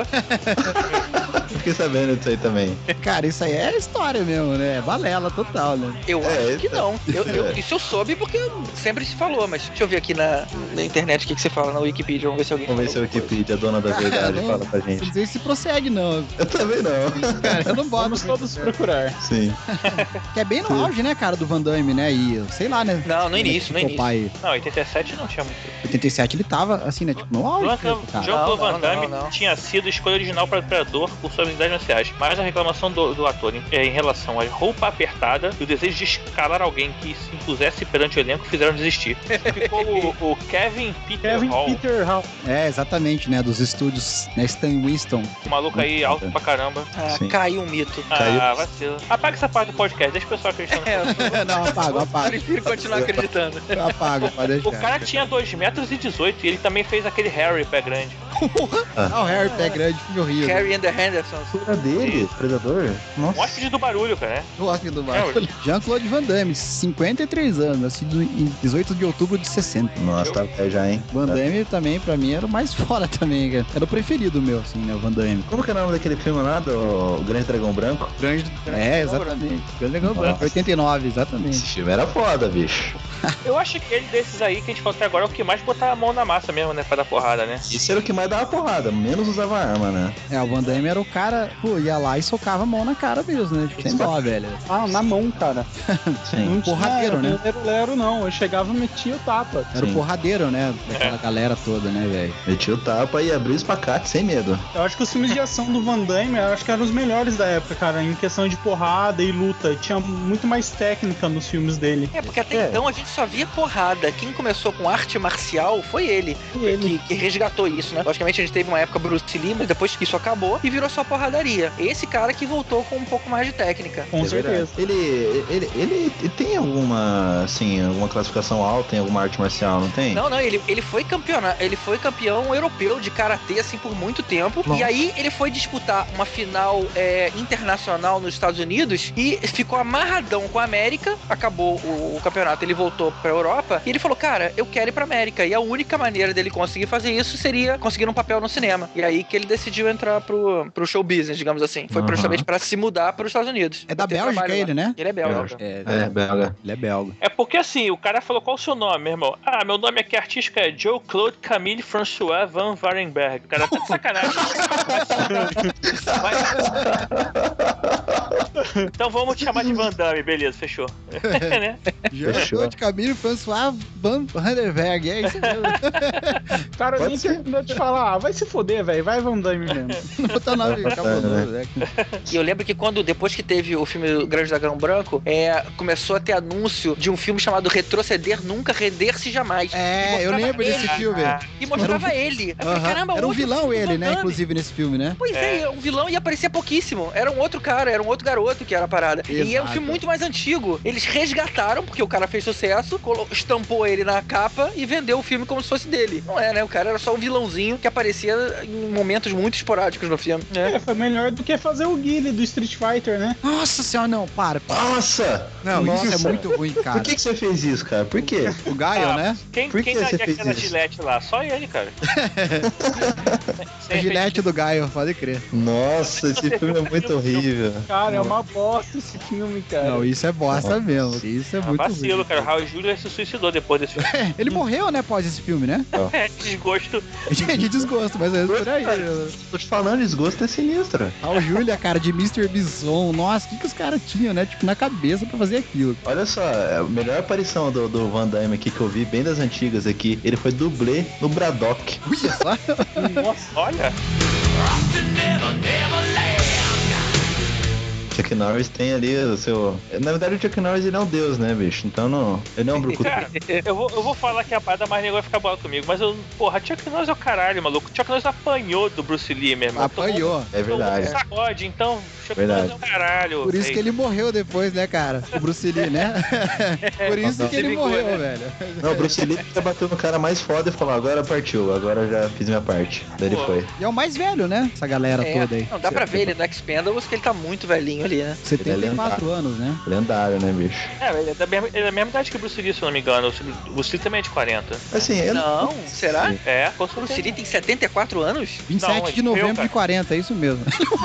Fiquei sabendo disso aí também. Cara, isso aí é história mesmo, né? É balela total, né? Eu acho que isso é. não. Isso eu soube porque sempre se falou, mas deixa eu ver aqui na internet o que você fala na Wikipedia. Vamos ver se alguém Vamos ver se a Wikipedia, a dona da verdade, não- fala pra Não gente. sei se procede, não. Eu também não. Cara, eu não boto. Vamos todos procurar. Sim. Que é bem no auge, né, cara, do Van Damme, né? E sei lá, né? Não, no início, no O início. pai, Não, 87 não tinha muito. 87, ele tava, assim, né? Tipo, no auge, mesmo, cara. Jean-Claude Van Não, Damme não. tinha sido a escolha original para Predador por suas habilidades marciais, mas a reclamação do ator em relação à roupa apertada e o desejo de escalar alguém que se impusesse perante o elenco fizeram desistir. Ficou o Kevin Peter Hall, Peter Hall. É, exatamente, né? Dos estúdios, né? Stan Winston. o maluco aí alto pra caramba. Ah, Sim. caiu um mito. Caiu. Ah, vacilo. Apaga essa parte do podcast, deixa o pessoal acreditando. Não, apaga, Eu apaga. prefiro continuar acreditando. Apaga, pode deixar. O cara tinha 2,18 metros e ele também fez aquele Harry pé grande. Ah, o Harry pé grande, filme horrível. Carrie and the Hendersons. Era dele, Predador? Um Nossa. hóspede do barulho, cara, né? Eu gosto do barulho. Jean-Claude Van Damme, 53 anos, nascido em 18 de outubro de 60. Nossa, tá velho já, hein? Van Damme também, pra mim, era o mais foda também, cara. Era o preferido meu, assim, né? O Van Damme. Como que é o nome daquele filme lá, do Grande Dragão Branco? Grande. É, exatamente. Grande Dragão Branco, Nossa. 89, exatamente. Esse filme era foda, bicho. Eu acho que ele desses aí que a gente falou até agora é o que mais botar a mão na massa mesmo, né? Pra dar porrada, né? Esse era o que mais dava porrada, menos usava arma, né? É, o Van Damme era o cara, pô, ia lá e socava a mão na cara mesmo, né? Tipo, sem dó, velho. Ah, na mão, cara. Sim. Não Porradeiro, tinha né? lero, não. Eu chegava e metia o tapa. Era Sim. o porradeiro, né? Daquela galera toda, né, velho? Metia o tapa e abriu o espacate sem medo. Eu acho que os filmes de ação do Van Damme, eu acho que eram os melhores da época, cara, em questão de porrada e luta. Tinha muito mais técnica nos filmes dele. É, porque até então a gente só via porrada. Quem começou com arte marcial foi ele. Que resgatou isso, né? Logicamente a gente teve uma época Bruce Lee, mas depois isso acabou e virou só porradaria. Esse cara que voltou com um pouco mais de técnica. Com É certeza. verdade. Ele tem alguma, assim, alguma classificação alta em alguma arte marcial, não tem? Não, ele foi campeão europeu de karatê assim por muito tempo. Nossa. E aí ele foi disputar uma final internacional nos Estados Unidos e ficou amarradão com a América. Acabou o campeonato, ele voltou pra Europa e ele falou: cara, eu quero ir pra América. E a única maneira dele conseguir fazer isso seria conseguir um papel no cinema. E aí que ele decidiu entrar pro show business, digamos assim. Foi justamente pra se mudar pros Estados Unidos. É da Ter Bélgica trabalho lá. ele, né? Ele é belga. É, belga. Ele é belga. É porque assim, o cara falou qual o seu nome, meu irmão? Ah, meu nome aqui artístico é Joe Claude Camille François Van Varenberg. O cara tá de sacanagem. Então vamos te chamar de Van Damme, beleza, fechou. Né? Jean-Claude Camille François Van Vanderberg, é isso mesmo. Cara, Pode nem ser. terminou de falar. Ah, vai se foder, velho. Vai Van Damme mesmo. Não botar nome cabuloso, né? E eu lembro que depois que teve o filme O Grande Dragão Branco, começou a ter anúncio de um filme chamado Retroceder Nunca, Render-se Jamais. É, E eu mostrava lembro desse filme. E mostrava ele. Eu falei, Aham. caramba, Era um outro vilão filme do ele, Van né? Damme. Inclusive nesse filme, né? Pois é, um vilão e aparecia pouquíssimo. Era um outro cara, era um outro garoto que era a parada. E é um Exato. filme muito mais antigo. Eles resgataram, porque o cara fez sucesso, estampou ele na capa e vendeu o filme como se fosse dele. Não é, né? O cara era só um vilãozinho que aparecia em momentos muito esporádicos no filme. Foi melhor do que fazer o Guile do Street Fighter, né? Nossa senhora, não, para. Nossa! Não, Nossa. isso é muito ruim, cara. Por que você fez isso, cara? Por quê? O Gaio, né? Quem Por que daria você fez aquela isso? gilete lá? Só ele, cara. A gilete do Gaio, pode crer. Nossa, esse filme é muito horrível. Cara, é uma bosta esse filme, cara. Não, isso é bosta mesmo. Isso é muito Vacilo, ruim. cara. O Raul Júlia se suicidou depois desse filme. Ele morreu, né, após esse filme, né? Desgosto. De desgosto, mas é por aí. Tô te falando, desgosto é sinistro. Raul Júlia, cara, de Mr. Bison. Nossa, o que os caras tinham, né? Tipo, na cabeça pra fazer aquilo. Olha só, a melhor aparição do Van Damme aqui que eu vi, bem das antigas aqui, ele foi dublê no Braddock. Olha só. Nossa, Olha. Chuck Norris tem ali o seu... Na verdade, o Chuck Norris, ele é um deus, né, bicho? Então, não... ele não é um brucutu. Cara, eu vou falar que a parada mais negócio vai ficar boa comigo, mas porra, Chuck Norris é o caralho, maluco. Chuck Norris apanhou do Bruce Lee, meu irmão. Apanhou. É verdade. Tomou um sacode, então Chuck Verdade. Norris é o caralho. Por isso que ele morreu depois, né, cara? O Bruce Lee, né? Por isso que ele morreu, velho. Não, o Bruce Lee já bateu no cara mais foda e falou, agora partiu, agora eu já fiz minha parte. Daí ele Pô. foi. E é o mais velho, né? Essa galera toda aí. Não, dá pra ver ele no Expendables que ele tá muito velhinho ali, né? 74 anos, né? Lendário, né, bicho? Ele é da mesma idade que o Bruce Lee, se eu não me engano. O Bruce Lee também é de 40. Assim, ele... Não, será? É, com O Bruce certeza. Lee tem 74 anos? 27 Não, de novembro cara. de 40, é isso mesmo.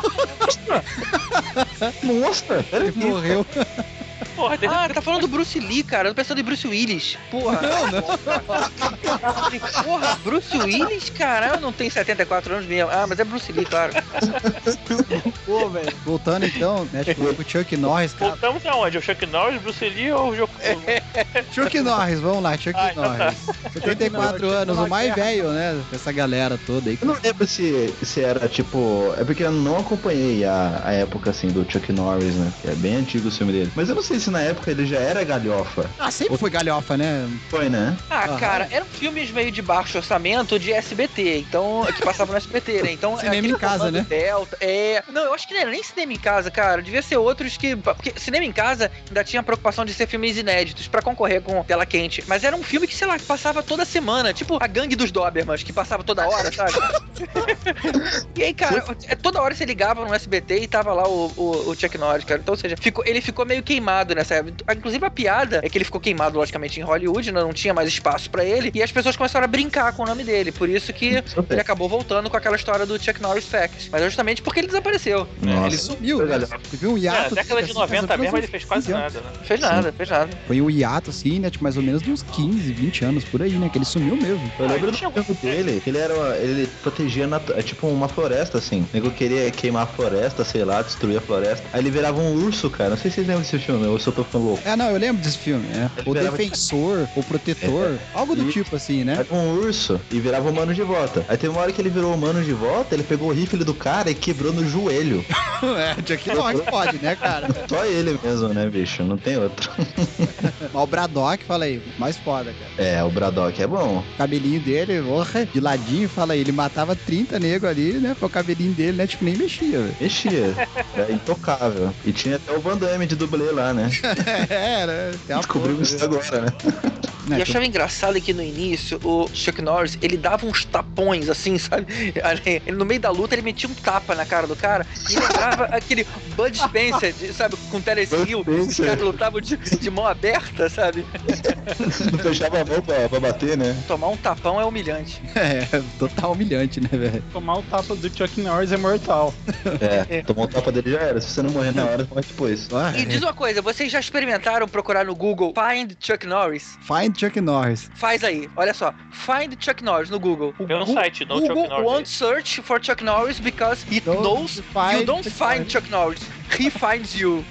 Nossa! Ele morreu. Porra, tem... Ah, tá falando do Bruce Lee, cara. Eu tô pensando em Bruce Willis. Porra. Porra, Bruce Willis, cara, não tem 74 anos mesmo. Ah, mas é Bruce Lee, claro. pô, velho. Voltando então, né? Tipo, o Chuck Norris, cara. Voltamos aonde? O Chuck Norris, Bruce Lee ou o Jogo... Chuck Norris, vamos lá, Chuck Ah, então Norris. 74 anos, o mais velho, né? Dessa galera toda aí. Eu não lembro se era tipo. É porque eu não acompanhei a época assim do Chuck Norris, né? Que é bem antigo o filme dele. Mas eu não sei se na época ele já era galhofa. Ah, sempre foi galhofa, né? Foi, né? Ah, Aham. cara, eram filmes meio de baixo orçamento de SBT, então, que passavam no SBT, né? Então, Cinema aquele em casa, comando né? Delta, não, eu acho que não era nem cinema em casa, cara. Devia ser outros que. Porque cinema em casa ainda tinha a preocupação de ser filmes inéditos pra concorrer com tela quente. Mas era um filme que, sei lá, que passava toda semana. Tipo a Gangue dos Dobermans, que passava toda hora, sabe? E aí, cara, toda hora você ligava no SBT e tava lá o Chuck Norris, cara. Então, ou seja, ele ficou meio queimado nessa época. Inclusive, a piada é que ele ficou queimado, logicamente, em Hollywood, né? Não tinha mais espaço pra ele. E as pessoas começaram a brincar com o nome dele. Por isso que ele acabou voltando com aquela história do Chuck Norris Facts. Mas justamente porque ele desapareceu. Nossa. Ele sumiu, né? Teve um hiato. década de assim, 90 mais ou mesmo, menos ele fez quase 15 anos. nada, né? Fez nada, fez nada. Foi um hiato, assim, né? Tipo, mais ou menos de uns 15, 20 anos por aí, né? Que ele sumiu mesmo. Eu lembro do tinha- filme dele, que ele protegia tipo uma floresta, assim. O nego queria queimar a floresta, sei lá, destruir a floresta. Aí ele virava um urso, cara. Não sei se vocês lembram desse filme, ou se eu tô ficando louco. É, não, eu lembro desse filme, né? O virava- Defensor, o Protetor, algo do Isso. tipo assim, né? Era um urso e virava o humano de volta. Aí teve uma hora que ele virou o humano de volta, ele pegou o rifle do cara e quebrou no joelho. É, Chuck Norris pode, né, cara? Só ele mesmo, né, bicho? Não tem outro. Mas o Braddock, fala aí, mais foda, cara. É, o Braddock é bom. O cabelinho dele, porra, de ladinho, fala aí, ele matava 30 negros ali, né? Pro cabelinho dele, né? Tipo, nem mexia, velho. Mexia. É intocável. E tinha até o Van Damme de dublê lá, né? É, né? Tem uma Descobrimos isso agora, né? Né, E eu achava engraçado que no início o Chuck Norris, ele dava uns tapões assim, sabe? Ele, no meio da luta ele metia um tapa na cara do cara e lembrava aquele Bud Spencer, sabe? Com Terence Hill, os Spencer. caras lutavam de mão aberta, sabe? Não fechava a mão pra bater, né? Tomar um tapão é humilhante. É, total humilhante, né, velho? Tomar o tapa do Chuck Norris é mortal. É, tomou o tapa dele já era. Se você não morrer na hora, morre depois. Ah, E diz uma coisa, vocês já experimentaram procurar no Google Find Chuck Norris? Find Chuck Norris. Faz aí, olha só. Find Chuck Norris no Google. Tem um site, no Google Chuck Norris. won't search for Chuck Norris because it Don't knows you find don't Chuck find Norris. Chuck Norris. He finds you.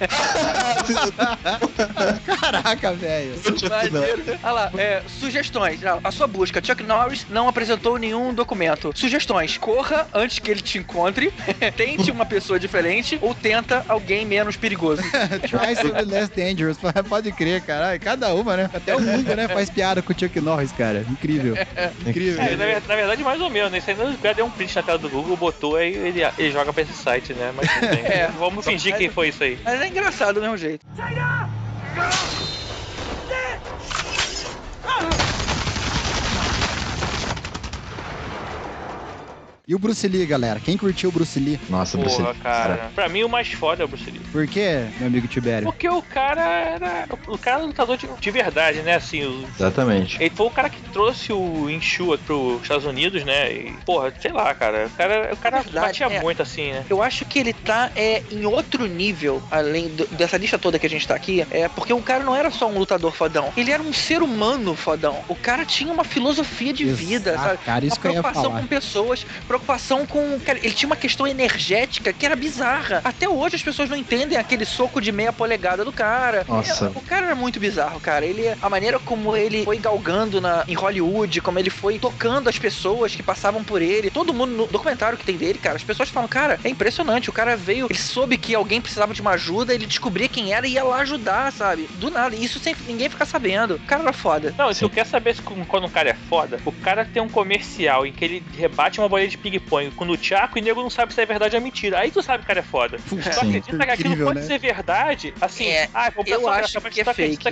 Caraca, velho. Maneiro. Olha lá, sugestões. A sua busca. Chuck Norris não apresentou nenhum documento. Sugestões. Corra antes que ele te encontre. Tente uma pessoa diferente ou tenta alguém menos perigoso. Try to be less dangerous. Pode crer, caralho. Cada uma, né? Até o mundo, né? Faz piada com o Chuck Norris, cara. Incrível. Incrível. Na verdade, mais ou menos, né? Isso aí o cara deu um print na tela do Google, botou aí ele joga pra esse site, né? Mas tudo bem. Vamos fingir quem foi isso aí. Mas é engraçado do mesmo jeito. E o Bruce Lee, galera? Quem curtiu o Bruce Lee? Nossa, Porra, Bruce, cara. Pra mim, o mais foda é o Bruce Lee. Por quê, meu amigo Tibério? Porque o cara era... O cara era lutador de verdade, né? Assim, Exatamente. ele foi o cara que trouxe o Enshu pros Estados Unidos, né? E, porra, sei lá, cara. O cara Verdade, batia muito, assim, né? Eu acho que ele tá em outro nível, além dessa lista toda que a gente tá aqui, porque o cara não era só um lutador fodão, ele era um ser humano fodão. O cara tinha uma filosofia de vida, sabe? Cara, isso Uma que eu ia preocupação falar. com pessoas, preocupação com... Cara, ele tinha uma questão energética que era bizarra. Até hoje as pessoas não entendem aquele soco de meia polegada do cara. Nossa. O cara era muito bizarro, cara. A maneira como ele foi galgando em Hollywood, como ele foi tocando as pessoas que passavam por ele. Todo mundo, no documentário que tem dele, cara, as pessoas falam, cara, é impressionante. O cara veio, ele soube que alguém precisava de uma ajuda, ele descobria quem era e ia lá ajudar, sabe? Do nada. Isso sem ninguém ficar sabendo. O cara era foda. Não, se tu quer saber quando um cara é foda, o cara tem um comercial em que ele rebate uma bolinha de ping-pong com o Tchaco e o nego não sabe se é verdade ou mentira. Aí tu sabe que o cara é foda. Tu acredita que aquilo incrível, pode né? ser verdade? Assim, eu acho que é fake.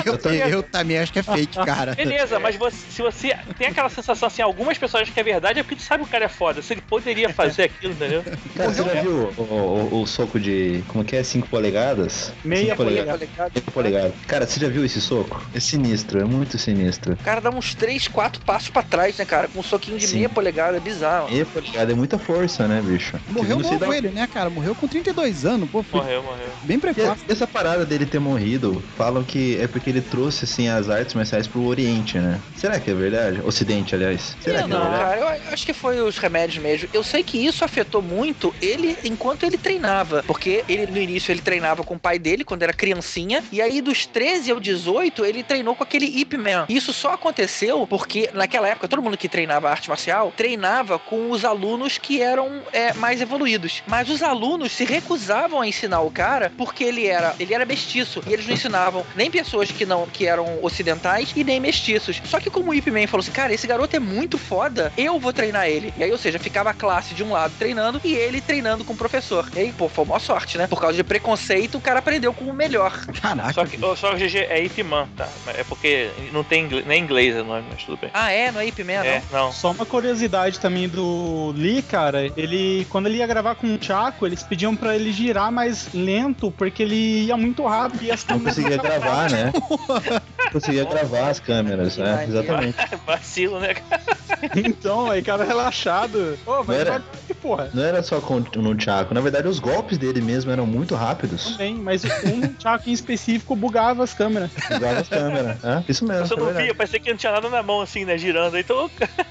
Eu também acho que é fake, cara. Beleza, mas se você tem aquela sensação assim, algumas pessoas acham que é verdade, é porque tu sabe que o cara é foda. Se ele poderia fazer aquilo, entendeu? Cara, você já viu o soco de... Como que é? 5 polegadas? Meia 5 polegadas. 5 polegadas. Cara, você já viu esse soco? É sinistro, é muito sinistro. O cara dá uns 3, 4 passos pra trás, né, cara? Com um soquinho de Sim. meia polegada, é bizarro. Meia polegada é muita força, né, bicho? Morreu Não sei novo da- ele, né, cara? Morreu com 32 anos, pô. Foi Morreu. bem E precoce. essa parada dele ter morrido, falam que é porque ele trouxe, assim, as artes marciais pro Oriente, né? Será que é verdade? Ocidente, aliás. Será que é Não, verdade? cara, eu acho que foi os remédios mesmo. Eu sei que isso afetou muito ele enquanto ele treinava. Porque ele, no início, ele treinava com o pai dele, quando era criancinha. E aí, dos 13 ao 18, ele treinou com aquele Ip Man. Isso só aconteceu porque, naquela época, todo mundo que treinava arte marcial, treinava com os alunos que eram mais evoluídos. Mas os alunos se recusavam a ensinar o cara porque ele era mestiço. E eles não ensinavam nem pessoas que eram ocidentais e nem mestiços. Só que como o Ip Man falou assim, cara, esse garoto é muito foda, eu vou treinar ele. E aí, ou seja, ficava a classe de um lado treinando e ele treinando com o professor. E aí, pô, foi uma sorte, né? Por causa de preconceito, o cara aprendeu com o melhor. Caraca. Só que o GG é Ip Man, tá? É porque não tem nem inglês o nome, mas tudo bem. Ah, não é Ip Man, É, não. Só uma curiosidade também do Lee, cara, quando ele ia gravar com o Chaco, eles pediam pra ele girar mais lento, porque ele ia muito rápido e as Não câmeras conseguia gravar, né? Não conseguia gravar as câmeras, né? Exatamente. Vacilo, né, cara? Então, aí, cara, relaxado. Ô, vai Não era- devagar, porra. Não era só no Chaco, na verdade os golpes dele mesmo eram muito rápidos. Também, mas um Chaco em específico bugava as câmeras. Usava as câmeras. Isso mesmo. Você é não verdade. via, parecia que não tinha nada na mão, assim, né, girando. Então,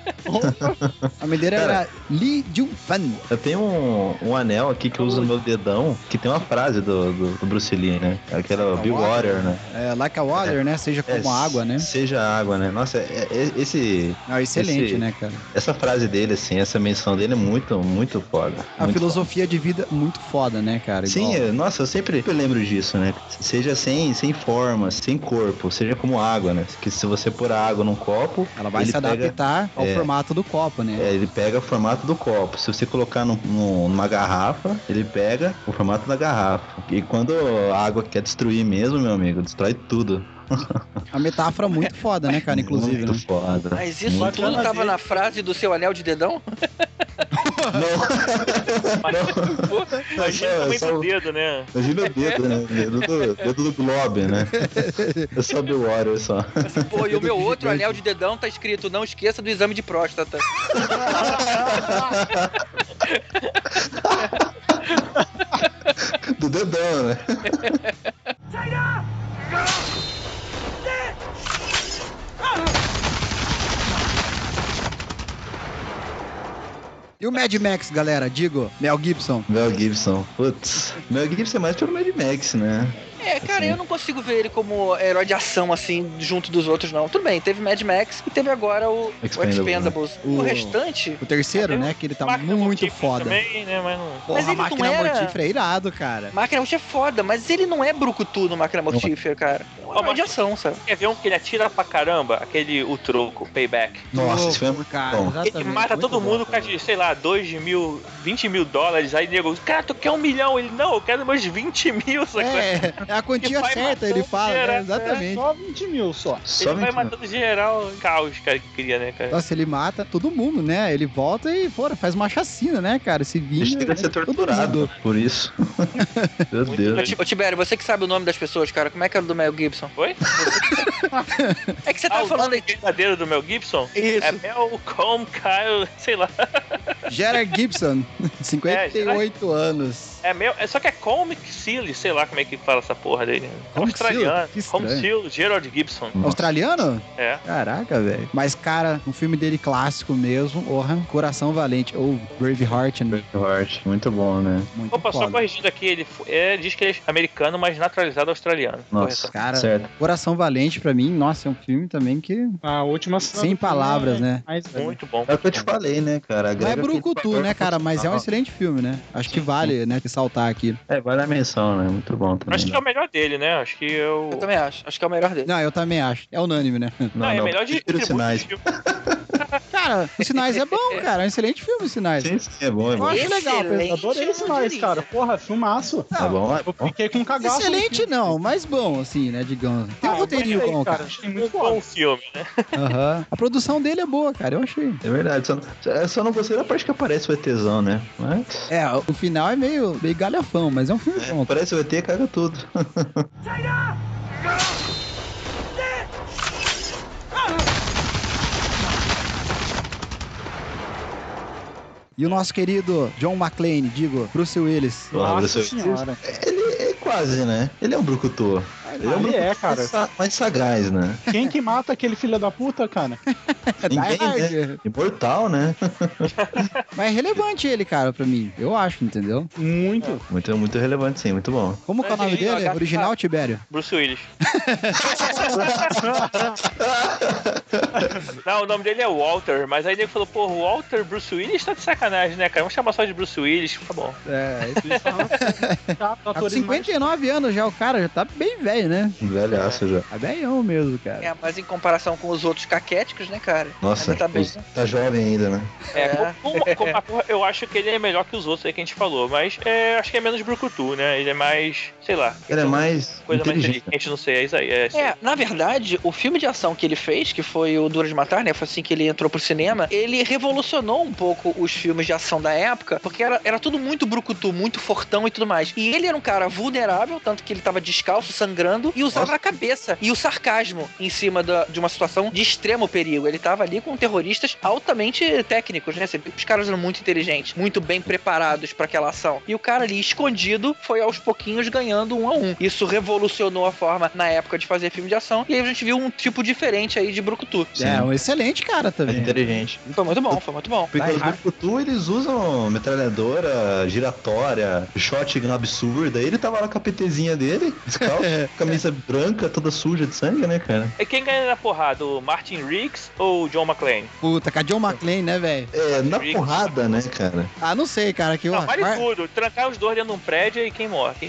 A mãe dele era Lee Jun-fan. Eu tenho um anel aqui que eu uso no meu dedão, que tem uma frase do Bruce Lee, né? Aquela Be Water, né? Like a water, né? Seja como a água, né? Seja água, né? Nossa, Não, excelente, né, cara? Essa frase dele, assim, essa menção dele é muito, muito foda. A Muito filosofia de vida muito foda, né, cara? Sim, Igual- nossa, eu sempre lembro disso, né? Seja sem forma, sem corpo, seja como água, né? Que se você pôr a água num copo, Ela vai ele se adaptar ao formato do copo, né? ele pega o formato do copo. Se você colocar numa garrafa, ele pega o formato da garrafa. E quando a água quer destruir mesmo, meu amigo, destrói tudo. A metáfora muito foda, né, cara? Inclusive, muito né? foda. Mas isso Muito tudo bacana tava ver. na frase do seu anel de dedão? imagina também do dedo, né? Imagina o dedo, né? Dedo do Globo, né? É só Be Water, só. Pô, e o meu outro anel de dedão tá escrito, não esqueça do exame de próstata. Do dedão, né? E o Mad Max, galera? Digo, Mel Gibson. Mel Gibson. Putz. Mel Gibson é mais pelo Mad Max, né? Cara, eu não consigo ver ele como herói de ação, assim, junto dos outros, não. Tudo bem, teve Mad Max e teve agora o Expendables. O restante... O terceiro, né? Que ele tá Máquina muito Mortífera foda. Também, né? Mas não... Porra, Mas a ele não máquina era- mortífera é irado, cara. Máquina Mortífera é foda, mas ele não é brucutu no Máquina Mortífera, cara. É um herói de ação, sabe? Quer ver um que ele atira pra caramba? Aquele O Troco, Payback. Nossa, esse filme é Louco, muito cara. bom. Exatamente, Ele mata muito todo bom, mundo com, cara. sei lá, 2 mil, 20 mil dólares. Aí nego, cara, tu quer 1 milhão? Ele, não, eu quero meus 20 mil. Sabe? É a quantia vai certa, ele matando fala, né? geral, Exatamente. Só 20 mil só. Só Ele vai 20 mil. matando geral, caos, cara, que queria, né, cara? Nossa, ele mata todo mundo, né? Ele volta e, fora, faz uma chacina, né, cara? Se A gente vinga. chega a ser todo torturado mundo. por isso. Meu Deus. Ô, Tibério, você que sabe o nome das pessoas, cara, como é que era o do Mel Gibson? Oi? É que você tava o falando nome aí. verdadeiro do Mel Gibson? Isso. É Malcolm Kyle, sei lá. Gerard Gibson, 58 anos. Só que é Comic Seal, sei lá como é que fala essa porra dele. É Comic Seal? australiano. Que estranho. Comic Seal, Gerald Gibson. Australiano? É. Caraca, velho. Mas, cara, um filme dele clássico mesmo, porra, Coração Valente, ou Braveheart, né? Braveheart, muito bom, né? Muito Opa, só foda. corrigindo aqui, ele diz que ele é americano, mas naturalizado australiano. Nossa, Cara, certo. Coração Valente, pra mim, nossa, é um filme também que... A última cena Sem do filme palavras, é né? mais velho. Muito bom. É o que eu te falei, né, cara? Não é Agrega aquele brucutu, valor né, cara? Mas é um profissional. excelente filme, né? Acho que vale, né, ressaltar aqui. É, vale a menção, né? Muito bom também. Acho que é o melhor dele, né? Acho que é o... Eu também acho que é o melhor dele. Não, eu também acho. É unânime, né? Não, é melhor de prefiro Sinais. filme. Cara, Os Sinais é bom, cara. É um excelente filme, Os Sinais. Sim, sim, é bom, é Eu bom. acho legal. Excelente. Adorei os sinais, diria. cara. Porra, filmaço. Tá bom, é Eu bom. fiquei com um cagaço. Excelente não, mas bom, assim, né, digamos. Tem um eu roteirinho gostei, bom, cara. Achei Um muito bom foda. filme, né? Aham. A produção dele é boa, cara, eu achei. É verdade, só não gostei da parte que aparece o ETzão, né? Mas É, o final é meio galhafão, mas é um filme bom. aparece o ET, caga tudo. E o nosso querido John McClane, digo, Bruce Willis. Nossa Nossa senhora. Ele é quase, né? Ele é um brucutu. Ele é um Ele é, brucutu cara. mais sagaz, né? Quem que mata aquele filho da puta, cara? É Die Ninguém, Hard. né? Imortal, né? Mas é relevante ele, cara, pra mim. Eu acho, entendeu? Muito. Muito, muito relevante, sim, muito bom. Como que é o nome Mas ele- dele? Original, Tibério? Bruce Willis. Não, o nome dele é Walter, mas aí ele falou, pô, Walter Bruce Willis tá de sacanagem, né, cara? Vamos chamar só de Bruce Willis, tá bom. É, Tá tá com 59 anos já, o cara já tá bem velho, né? Velhaço já. Tá velhão mesmo, cara. É, mas em comparação com os outros caquéticos, né, cara? Nossa, Ainda tá bem. tá jovem ainda, né? Eu acho que ele é melhor que os outros aí que a gente falou, mas acho que é menos brucutu, né? Ele é mais, sei lá. Ele é mais Coisa mais inteligente. inteligente, não sei, é isso aí. É isso aí. É, na verdade, o filme de ação que ele fez, que foi o Duro de Matar, né? Foi assim que ele entrou pro cinema. Ele revolucionou um pouco os filmes de ação da época, porque era tudo muito brucutu, muito fortão e tudo mais. E ele era um cara vulnerável, tanto que ele tava descalço, sangrando, e usava a cabeça e o sarcasmo em cima de uma situação de extremo perigo. Ele tava ali com terroristas altamente técnicos, né? Os caras eram muito inteligentes, muito bem preparados pra aquela ação. E o cara ali, escondido, foi aos pouquinhos ganhando 1 a 1. Isso revolucionou a forma, na época, de fazer filme de ação. E aí a gente viu um tipo diferente aí de brucutu. Sim. É, um excelente cara É também. inteligente. Foi muito bom, foi muito bom. Porque os brucutu, eles usam metralhadora, giratória, shotgun absurda. Ele tava lá com a PTzinha dele, descalço, camisa branca, toda suja de sangue, né, cara? E quem ganha na porrada, o Martin Riggs ou o John McClane? Puta, com a John McClane, né, velho? É, na porrada, né, cara? Ah, não sei, cara. Que Não, vale tudo. Trancar os dois dentro de um prédio e quem morre.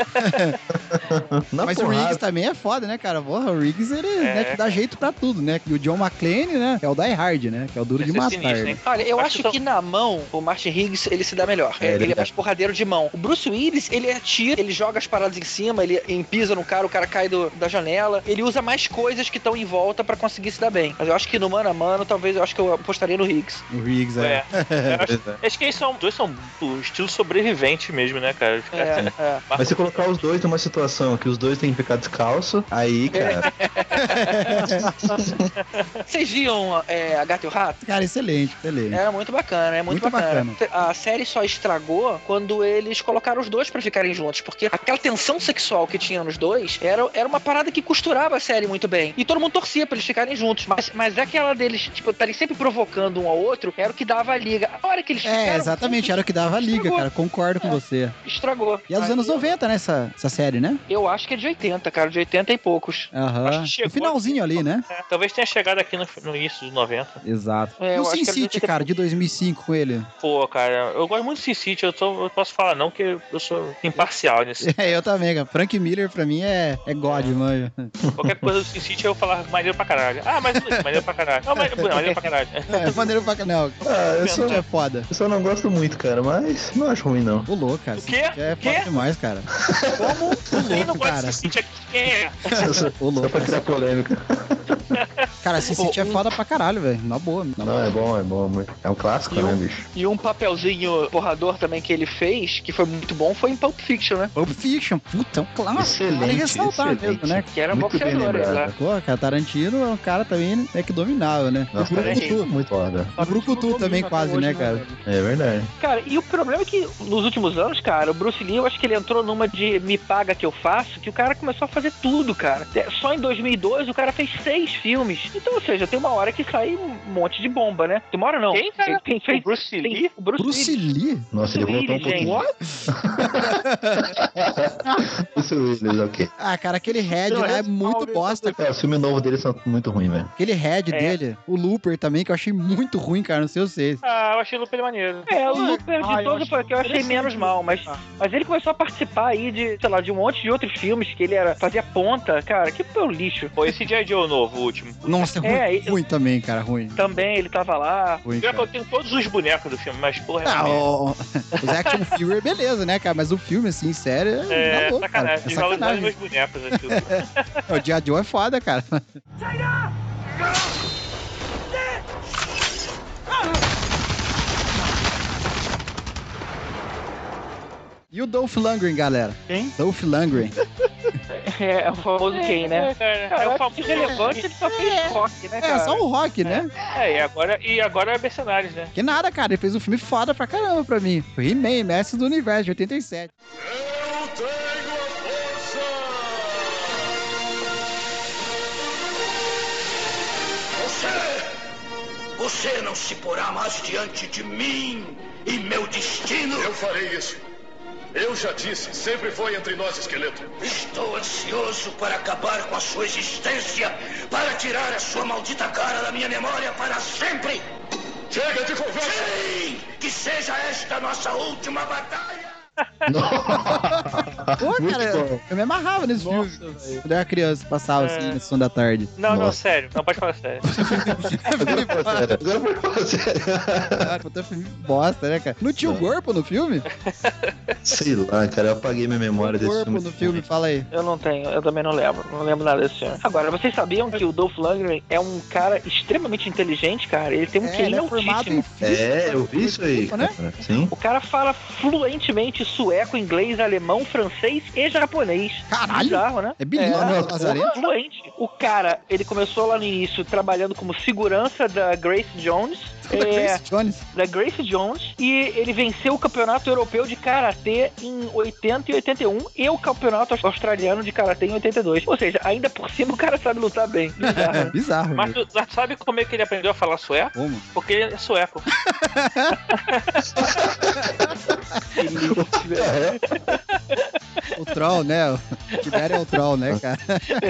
Na Mas o porrada. Riggs também é foda, né, cara? Porra, o Riggs, ele né, que dá cara. jeito pra tudo, né? E o John McClane, né, é o Die Hard, né? Que é o duro de Esse é matar. sinistro, né? hein? Olha, eu Acho acho que que na mão, o Martin Higgs, ele se dá melhor. É, Ele ele é mais porradeiro de mão. O Bruce Willis, ele atira, ele joga as paradas em cima, ele pisa no cara, o cara cai da janela. Ele usa mais coisas que estão em volta pra conseguir se dar bem. Mas eu acho que no mano a mano, talvez eu acho que eu apostaria no Higgs. O Riggs, é. Acho que eles são dois são do estilo sobrevivente mesmo, né, cara? Os caras- É. Mas se colocar os dois numa situação que os dois têm que ficar descalço, aí, cara, Vocês viam a Gato e o Rato? Cara, excelente, excelente. Era muito bacana, é muito, Muito bacana. A série só estragou quando eles colocaram os dois pra ficarem juntos, porque aquela tensão sexual que tinha nos dois era uma parada que costurava a série muito bem. E todo mundo torcia pra eles ficarem juntos. Mas aquela deles, tipo, estarem sempre provocando um ao outro, era o que dava a liga. A hora que eles ficaram Exatamente, juntos, era o que dava a liga, estragou. cara. Concordo com você. Estragou. E é dos Aí anos 90, né, essa série, né? Eu acho que é de 80, cara, de 80 e poucos. Aham. Acho que chegou finalzinho aqui, ali, né? Talvez tenha chegado aqui no início dos 90. Exato. É, E eu o acho Sin que ele City, deve ter- cara, de 2005 com ele? Pô, cara, eu gosto muito do Sin City, eu posso falar não, que eu sou imparcial nisso. Eu também, cara. Frank Miller pra mim é God, mano. Qualquer coisa do Sin City eu falar maneiro pra caralho. Ah, mas maneiro pra caralho. Não, maneiro pra caralho. É, maneiro pra caralho. eu É foda. só não gosto muito, cara, mas não acho ruim, não. O louco, cara. O quê? É O quê? foda demais, cara. Como? Quem não louco, gosta cara. de Sin City aqui? Quem é? Só Ô, louco. pra criar polêmica. Cara, Sin City é foda pra caralho, velho. Na boa. Não, é bom. É um clássico, E né, um- bicho? E um papelzinho porrador também que ele fez, que foi muito bom, foi em Pulp Fiction, né? Pulp Fiction, puta, é um clássico. Excelente, Vale ressaltar excelente. mesmo, né? Que era Muito bem boxeador, ele lembrado. lá. Pô, cara, Tarantino é um cara também que dominava, né? Nossa, o Tarantino, Brucutu. muito foda. O Brucutu também quase, né, cara? É verdade. Cara, e o problema é que nos últimos anos, cara, o Bruce Lee, eu acho que ele entrou numa de me paga que eu faço, que o cara começou a fazer tudo, cara. Só em 2002 o cara fez 6 filmes. Então, ou seja, tem uma hora que sai um monte de bomba, né? Tem uma hora não. Quem, cara? Quem fez? O Bruce Lee? O Bruce Bruce Lee. Lee? Nossa, ele voltou um Willis, pouquinho. Bruce Willis, ok. Ah, cara, aquele Red lá é muito bosta. É, o filme novo deles são muito ruim, velho. Aquele Red dele, o Looper também, que eu achei muito ruim, cara, não sei vocês. Ah, eu achei o Lupin maneiro. É, o Looper de eu todos acho foi o que eu achei menos mal, mas ele começou a participar aí de, sei lá, de um monte de outros filmes que ele fazia ponta, cara, que foi um lixo. Pô, esse G.I. Joe novo, o último. Nossa, ruim, É, ruim também, cara, ruim. Também ele tava lá. Ruim, Pior que cara. eu tenho todos os bonecos do filme, mas porra, Ah, merda. os action figure, beleza, né, cara? Mas o filme, assim, sério, É, tá louco, cara. sacanagem. É Desvalorizaram sacanagem. meus bonecos aqui. O G.I. Joe é foda, cara. E o Dolph Lundgren, galera? Quem? Dolph Lundgren. É o famoso quem, né? Cara, Cara, é o é famoso irrelevante, ele só fez rock, né, cara? É, só o Rock, né? E agora é Mercenários, né? Que nada, cara. Ele fez um filme foda pra caramba pra mim. O He-Man, Mestre do Universo, de 87. Eu tenho a força! Você não se porá mais diante de mim e meu destino. Eu farei isso. Eu já disse, sempre foi entre nós, esqueleto. Estou ansioso para acabar com a sua existência, para tirar a sua maldita cara da minha memória para sempre. Chega de conversa! Sim, que seja esta a nossa última batalha. Pô, Muito cara, bom. eu me amarrava nesse filme. Quando eu era criança, passava assim, na sessão da tarde. Não, Nossa. sério. Não pode falar sério. Agora foi sério. Agora foi sério. Cara, puta filme bosta, né, cara? Não tinha o corpo no filme? Sei lá, cara, eu apaguei minha memória O desse corpo filme. no filme, fala aí. Eu não tenho, eu também não lembro. Não lembro nada desse filme. Agora, vocês sabiam que o Dolph Lundgren é um cara extremamente inteligente, cara? Ele tem um QI ele é formado em altíssimo. É, eu vi isso aí, né? cara. Sim. O cara fala fluentemente sueco, inglês, alemão, francês e japonês. Caralho! Bizarro, né? É bilíngue, né, Lazarento? Fluente. O cara, ele começou lá no início trabalhando como segurança da Grace Jones. Grace Jones. Da Grace Jones, e ele venceu o campeonato europeu de karatê em 80 e 81 e o campeonato australiano de karatê em 82. Ou seja, ainda por cima o cara sabe lutar bem. Bizarro, É né? bizarro. Mas velho. tu sabe como é que ele aprendeu a falar sueco? Como? Porque ele é sueco. O Troll, né? O Tibério é o Troll, né, cara?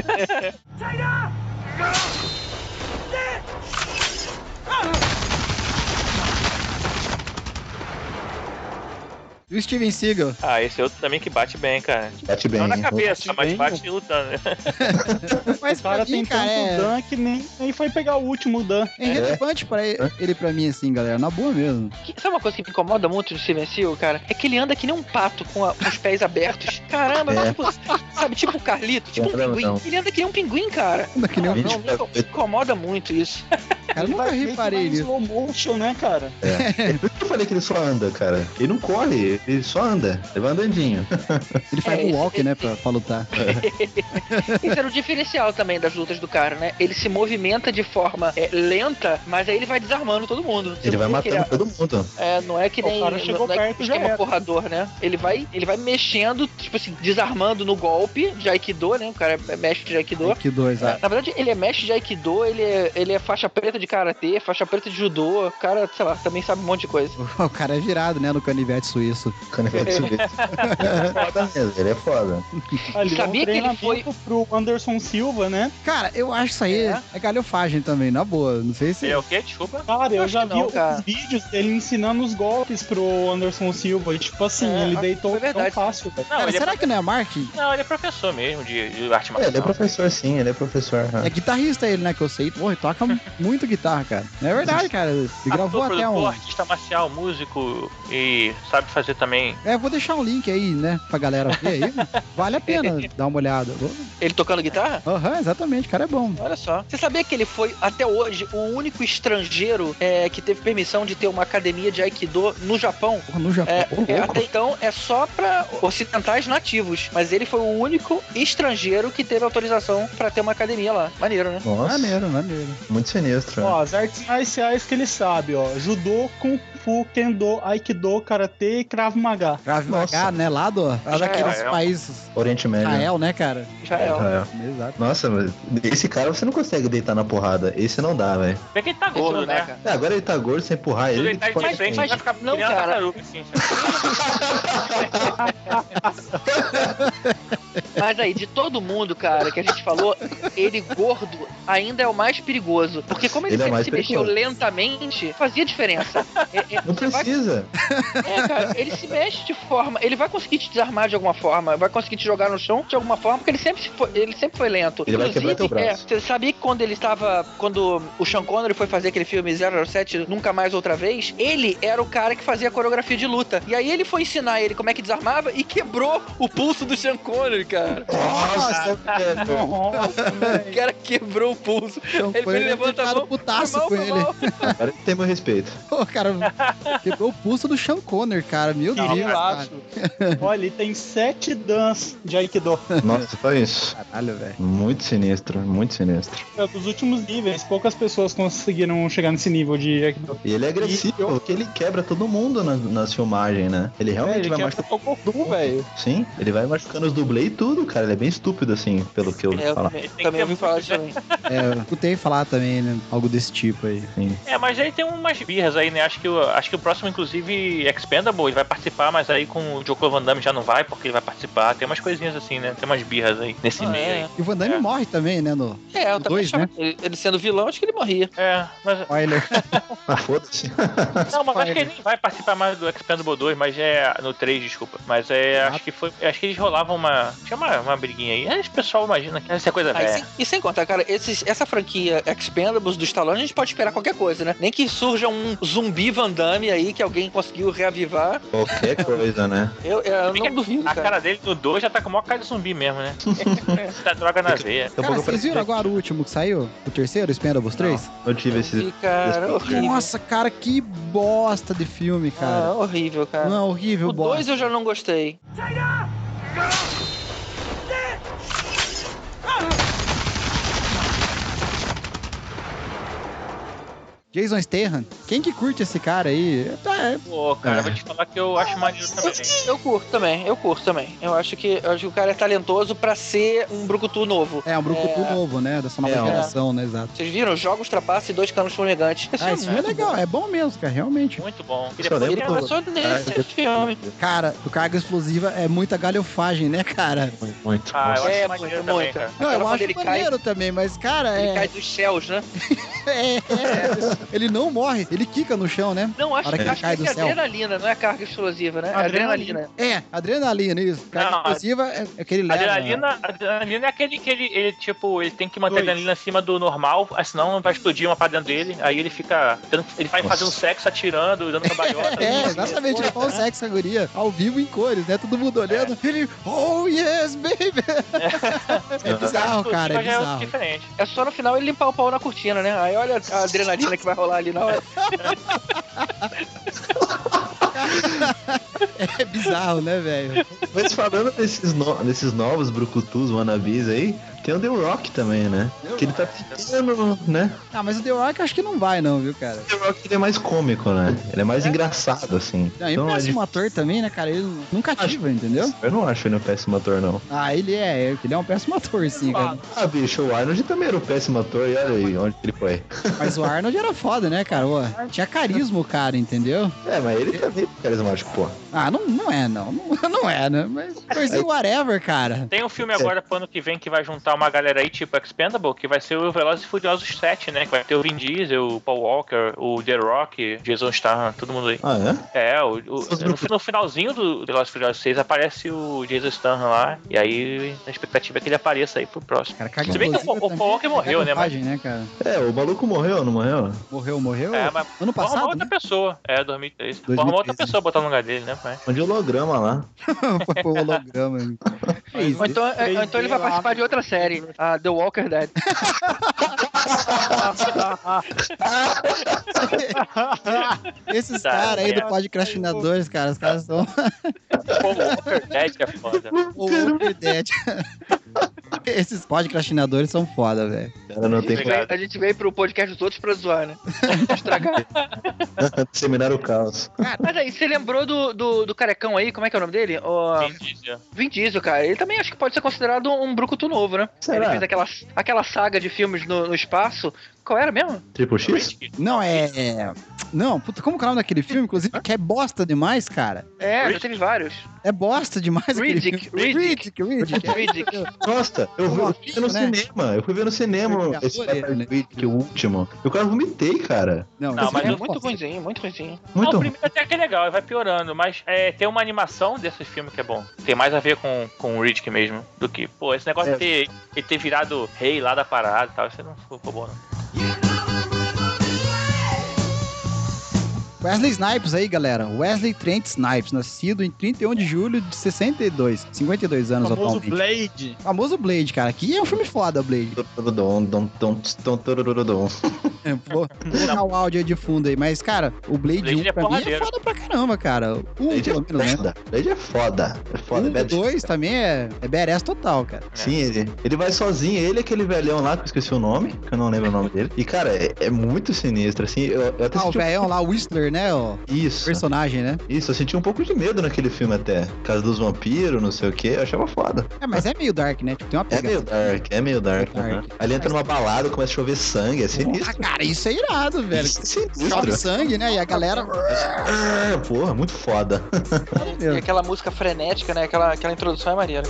E o Steven Seagal? Ah, esse é outro também que bate bem, cara. Bate bem. Não na hein? cabeça, mas bem, bate lutando. né? Mas O cara pra tem mim, tanto cara, Dan que nem foi pegar o último Dan. é irrelevante pra ele pra mim, assim, galera. Na boa mesmo. Sabe uma coisa que me incomoda muito no Steven Seagal, cara? É que ele anda que nem um pato com os pés abertos. Caramba, É. tipo, sabe, tipo o Carlito, tipo um Caramba, pinguim. não. Ele anda que nem um pinguim, cara. Anda que nem um Não, Não, me incomoda muito isso. cara. Eu nunca Vai ver que reparei vai em nisso. slow motion, né, cara? É por isso que eu falei que ele só anda, cara. Ele não corre, ele só anda. Ele vai andandinho. Ele faz É, walk, né, pra lutar. Esse era o diferencial também das lutas do cara, né? Ele se movimenta de forma lenta, mas aí ele vai desarmando todo mundo. Você Ele não vai vê que matando todo mundo. não é que O nem cara chegou não é perto, que já esquema era. porrador, né? Ele vai mexendo, tipo assim, desarmando no golpe de Aikido, né? O cara é mestre de Aikido. Que dois, ah. Na verdade, ele é mestre de Aikido, ele é faixa preta de de karatê, faixa preta de judô. O cara, sei lá, também sabe um monte de coisa. O cara é virado, né, no canivete suíço. Canivete suíço. Foda mesmo, ele é foda. Ali, Sabia que ele foi- pro Anderson Silva, né? Cara, eu acho isso aí é galhofagem também, na boa. Não sei se... Ele é o quê? Desculpa. Cara, eu já que vi não, cara. os vídeos dele ensinando os golpes pro Anderson Silva. E tipo assim, É, ele acho deitou que foi tão verdade. fácil, velho. Não, Cara, ele será é que não é marketing? Não, ele é professor mesmo de arte marcial. Ele é professor, sim, ele é professor. É guitarrista ele, né, que eu sei. Porra, ele toca muito guitarra, cara. É verdade, cara. Ele gravou Ator, até produtor, um... artista marcial, músico e sabe fazer também. Vou deixar um link aí, né, pra galera ver aí. Vale a pena dar uma olhada. Ele tocando guitarra? Aham, exatamente, o cara é bom. Olha só. Você sabia que ele foi, até hoje, o único estrangeiro que teve permissão de ter uma academia de Aikido no Japão? Porra, no Japão. Até então é só pra ocidentais nativos. Mas ele foi o único estrangeiro que teve autorização pra ter uma academia lá. Maneiro, né? Nossa, Maneiro, maneiro. muito sinistro. Ó, as artes marciais que ele sabe, ó. Judô, Kung Fu, Kendo, Aikido, Karatê e Krav Maga. Grave Nossa. H, né, lá daqueles Israel. países... Oriente Médio. Israel, né, cara? Israel. É. Exato. Nossa, mas esse cara você não consegue deitar na porrada. Esse não dá, velho. Bem que ele tá gordo, Esse não dá, né? cara. Agora ele tá gordo, sem empurrar Tudo ele. ele tá pode- de frente, mas- vai ficar não, que nem uma cara. tartaruga, assim. Mas aí, de todo mundo, cara, que a gente falou, ele gordo ainda é o mais perigoso. Porque como ele Ele é sempre mais se mexeu perigoso. lentamente, fazia diferença. Não Você vai- precisa. cara, ele se mexe de forma. Ele vai conseguir te desarmar de alguma forma, vai conseguir te jogar no chão de alguma forma, porque ele sempre foi lento. Ele vai quebrar teu braço. Você sabia que quando o Sean Connery foi fazer aquele filme 007 Nunca Mais Outra Vez, ele era o cara que fazia a coreografia de luta. E aí ele foi ensinar ele como é que desarmava e quebrou o pulso do Sean Connery, cara. Nossa, velho. O cara quebrou o pulso. Ele Foi levanta a ficado mão. putaço foi mal, com foi ele. mal. Agora ele tem meu respeito. Pô, cara, quebrou o pulso do Sean Connery, cara. Meu Deus, Eu cara. acho. Olha, ele tem 7 dans de Aikido. Nossa, só isso. Caralho, velho. Muito sinistro, muito sinistro. É dos últimos níveis, poucas pessoas conseguiram chegar nesse nível de Aikido. E ele é agressivo, porque ele quebra todo mundo nas filmagens, né? Ele realmente Ele vai quer machucar. o Goku, velho. Sim, ele vai machucando os dublês e tudo, cara. Ele é bem estúpido, assim, pelo que eu ouvi Eu falar. também ouvi falar disso também. Eu escutei falar também, né? Algo desse tipo aí. Sim. É, mas aí tem umas birras aí, né? Acho que o próximo, inclusive, Expendable, ele vai participar, mas aí com o Joko Van Damme já não vai, porque ele vai participar. Tem umas coisinhas assim, né? Tem umas birras aí nesse meio aí. E o Van Damme É. morre também, né? No Eu também dois, achava né? que ele sendo vilão, acho que ele morria. É, mas. spoiler. Ah, foda-se. Não, mas acho que ele nem vai participar mais do Expendable 2, mas é. No 3, desculpa. Mas é. Acho que foi. Acho que eles rolavam uma. Tinha uma briguinha aí. Aí o pessoal imagina que essa é coisa velha. E sem contar, cara, essa franquia Expendables do Stallone, a gente pode esperar qualquer coisa, né? Nem que surja um zumbi Van Damme aí que alguém conseguiu reavivar. Qualquer coisa, né? Eu não duvido, A cara. cara dele no 2 já tá com o maior cara de zumbi mesmo, né? Tá droga na veia. Daqui a Cara, pouco vocês viram aparece- agora o último que saiu? O terceiro, Expendables 3? Eu tive esse. E, cara, horrível. Nossa, cara, que bosta de filme, cara. Horrível, cara. Não, horrível, O bosta. 2 eu já não gostei. Jason Statham. Quem que curte esse cara aí? Pô, cara, vou te falar que eu acho maneiro também. Eu curto também. Eu acho que o cara é talentoso pra ser um brucutu novo. É um brucutu novo, né? Dessa nova É, geração, né? Exato. Vocês viram? Jogos, trapaças e 2 canos fumegantes. Ah, esse filme é legal, é bom mesmo, cara, realmente. Muito bom. E Só depois lembro tem do- Só nesse filme. Cara, o Carga Explosiva é muita galhofagem, né, cara? Muito. Ah, eu Nossa. acho maneiro também, cara. Não, Aquela eu quando acho ele cai- maneiro também, mas, cara, Ele cai dos céus, né? Ele não morre, ele quica no chão, né? Não, acho, Hora que ele acho cai que do é céu. adrenalina, não é carga explosiva, né? É Adrenalina. adrenalina. Adrenalina, isso. Carga Não, Explosiva é aquele leva. Adrenalina é aquele que ele, tipo, ele tem que manter a Dois. adrenalina acima do normal, senão vai explodir uma pra dentro dele. Aí ele fica. Ele vai fazendo sexo, atirando, dando cambalhota. Exatamente, ele faz o sexo, a guria, ao vivo em cores, né? Todo mundo olhando. Ele, oh yes, baby! É bizarro, cara, é Já é outro bizarro. diferente. É só no final ele limpar o pau na cortina, né? Aí olha a adrenalina que vai rolar ali na hora. É bizarro, né, velho? Mas falando desses novos brucutus, wannabes aí, Tem o The Rock também, né? Que ele tá tentando, né? Ah, mas o The Rock eu acho que não vai não, viu, cara? O The Rock ele é mais cômico, né? Ele é mais engraçado, assim. Não, e péssimo ator também, né, cara? Ele não cativa, entendeu? Eu não acho ele um péssimo ator, não. Ah, ele é um péssimo ator, sim, cara. Ah, bicho, o Arnold também era um péssimo ator, e olha aí onde ele foi. Mas o Arnold era foda, né, cara? Pô, tinha carisma o cara, entendeu? É, mas ele também é carismático, pô. Ah, não é, não. Não é, né? Mas coisinha whatever, cara. Tem um filme agora pro ano que vem que vai juntar uma galera aí, tipo Expendable, que vai ser o Velozes e Furiosos 7, né? Que vai ter o Vin Diesel, o Paul Walker, o The Rock, Jason Statham, todo mundo aí. Ah, é? No finalzinho do Velozes e Furiosos 6 aparece o Jason Statham lá, e aí a expectativa é que ele apareça aí pro próximo. Cara, se bem que o Paul Walker morreu, né? Mas... né, cara? É, o maluco morreu, não morreu? Morreu? É, mas ano passado, uma outra pessoa. 2003. Vou arrumar outra pessoa botar no lugar dele, né, pai? Um de holograma lá. Foi o holograma. Ou então ele vai participar de outra série, a The Walker Dead. Esses caras aí do Podcastinadores, cara, os caras são... O Walker Dead é foda. O Walker Dead. Esses podcastinadores são foda, velho. A gente veio pro podcast dos outros pra zoar, né? Estragar. Disseminar o caos. Mas aí, você lembrou do carecão aí? Como é que é o nome dele? Vin Diesel, cara. Ele também acho que pode ser considerado um brucutu novo, né? Será? Ele fez aquela saga de filmes no espaço. Qual era mesmo? Triple X? Não, Não, puta, como que é o nome daquele filme, inclusive, que é bosta demais, cara? É, já teve vários. É bosta demais aquele filme. Riddick. Nossa, eu fui no cinema. Eu fui ver no cinema esse Riddick, o último. Eu quase vomitei, cara. Não, mas é muito ruimzinho, muito ruimzinho. O primeiro até que é legal, vai piorando, mas tem uma animação desse filme que é bom. Tem mais a ver com o Riddick mesmo, do que, pô, esse negócio de ele ter virado rei lá da parada e tal, isso não ficou bom, não. Wesley Snipes aí, galera. Wesley Trent Snipes, nascido em 31 de julho de 62. 52 anos atualmente. Blade. Famoso Blade, cara. Aqui é um filme foda, Blade. Vou colocar o áudio aí de fundo aí. Mas, cara, o Blade 1 pra mim é foda pra caramba, cara. O 1, pelo menos, né? Blade é foda. É foda. O 2 também é badass total, cara. Sim, ele vai sozinho. Ele é aquele velhão lá, que eu esqueci o nome, que eu não lembro o nome dele. E, cara, é muito sinistro, assim. Eu até o velhão lá, o Whistler, né? Isso. Personagem, né? Isso, eu senti um pouco de medo naquele filme até. Por causa dos vampiros, não sei o que. Eu achava foda. Mas é meio dark, né? Tipo, tem uma pegada. É meio dark. Ali entra numa balada, começa a chover sangue, é sinistro. Cara, isso é irado, velho. Sinistro. Chove sangue, né? E a galera... Porra, muito foda. E aquela música frenética, né? Aquela introdução é maneira.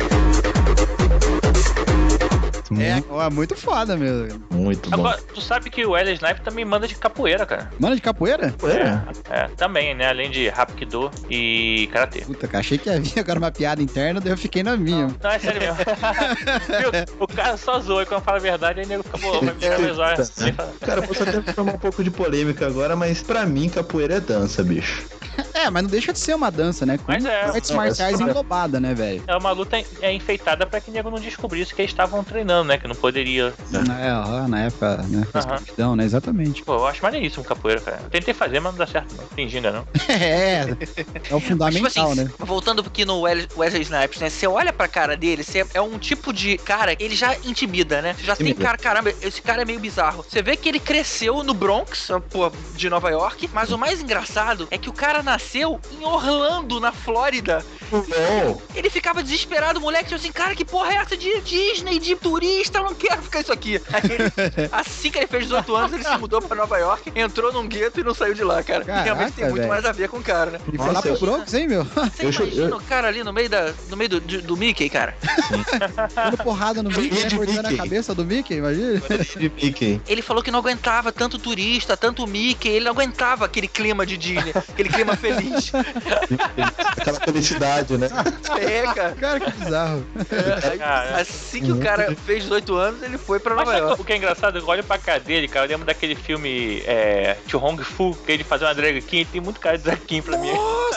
É muito foda, meu. Muito bom. Agora, tu sabe que o Wesley Snipes também manda de capoeira, cara. Manda de capoeira? Também, né? Além de Hapkido e Karatê. Puta, cara, achei que havia agora uma piada interna, daí eu fiquei na minha. Não, é sério mesmo. O cara só zoa e quando fala a verdade, aí nego fica, pô, vai me zoar. Cara, posso até formar um pouco de polêmica agora, mas pra mim, capoeira é dança, bicho. Mas não deixa de ser uma dança, né? Com mas artes marciais englobada, né, velho? É uma luta enfeitada pra que o nego não descobrisse que eles estavam treinando, né? Que não poderia. Na época, né? Escravidão, né? Exatamente. Pô, eu acho maneiríssimo capoeira, cara. Eu tentei fazer, mas não dá certo, não. Fingindo, não. É o fundamental, mas, tipo assim, né? Voltando aqui no Wesley Snipes, né? Você olha pra cara dele, é um tipo de cara, ele já intimida, né? Você já tem cara, caramba, esse cara é meio bizarro. Você vê que ele cresceu no Bronx, pô, de Nova York, mas o mais engraçado é que o cara nasceu em Orlando, na Flórida. Ele ficava desesperado, moleque, tipo assim, cara, que porra é essa de Disney, de turista, eu não quero ficar isso aqui. Aí assim que ele fez 18 anos, ele se mudou pra Nova York, entrou num gueto e não saiu de lá, cara. Caraca, realmente tem muito mais a ver com o cara, né? E foi lá pro Bronx, hein, meu? Você imagina o cara ali no meio do Mickey, cara? Dando porrada no Mickey, né? Cortando a cabeça do Mickey, imagina? Ele falou que não aguentava tanto turista, tanto Mickey, ele não aguentava aquele clima de Disney, aquele clima feliz. Aquela felicidade, né? Cara. Cara, que bizarro. Assim que o cara fez 18 anos, ele foi pra Nova York. O que é engraçado, olha pra cara dele, cara. Eu lembro daquele filme Chu Hong Fu, que ele fazia uma drag queen, tem muito cara de drag queen pra mim.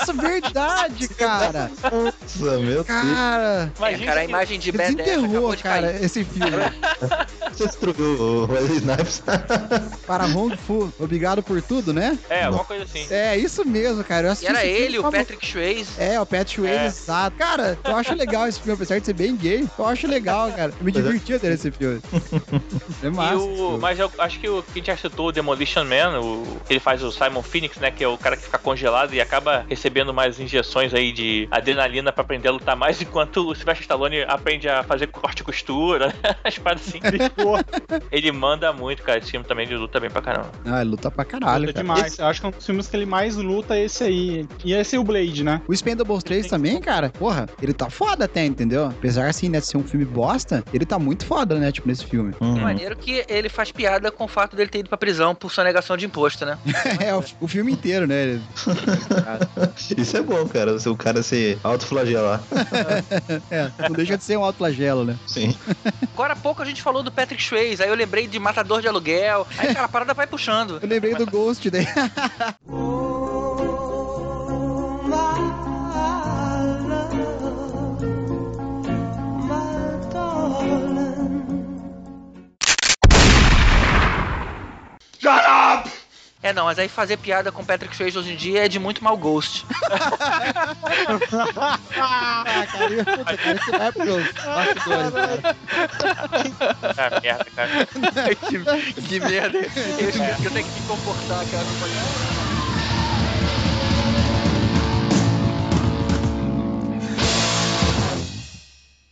Nossa, verdade, cara. Nossa, meu Deus. Cara, Cara, a imagem de Bad Ass desenterrou, acabou de cara, cair. esse filme. Você destruiu o Wesley Snipes. Para Hong Fu, obrigado por tudo, né? É, alguma coisa assim. É, isso mesmo, cara. Eu E assisti era esse filme ele, o como- Patrick Swayze. É, o Patrick Swayze, exato. Cara, eu acho legal esse filme, apesar de ser bem gay. Eu acho legal, cara. Eu me divertia dele esse filme. É massa. esse filme. Mas eu acho que o que a gente já citou, o Demolition Man, que ele faz o Simon Phoenix, né? Que é o cara que fica congelado e acaba recebendo mais injeções aí de adrenalina pra aprender a lutar mais, enquanto o Sylvester Stallone aprende a fazer corte e costura, as paradas assim. Ele manda muito, cara. Esse filme também ele luta bem pra caramba. Ah, ele luta pra caralho, Luta cara. demais. Eu acho que é um dos filmes que ele mais luta é esse aí. E esse é o Blade, né? O Expendables 3 também, cara, porra, ele tá foda até, entendeu? Apesar, assim, né, de ser um filme bosta, ele tá muito foda, né, tipo, nesse filme. Maneiro que ele faz piada com o fato dele ter ido pra prisão por sonegação de imposto, né? É, o filme inteiro, né? Ele- Isso é bom, cara. O cara se autoflagelar. É, não deixa de ser um autoflagelo, né? Sim. Agora há pouco a gente falou do Patrick Swayze, aí eu lembrei de Matador de Aluguel. Aí, cara, a parada vai puxando. Eu lembrei do Ghost daí. É, não, mas aí fazer piada com Patrick Swayze hoje em dia é de muito mau gosto. Ah, cara, puta, cara, isso vai pros bastidores, cara. Ah, merda, cara. que merda. Eu tenho que me comportar, cara.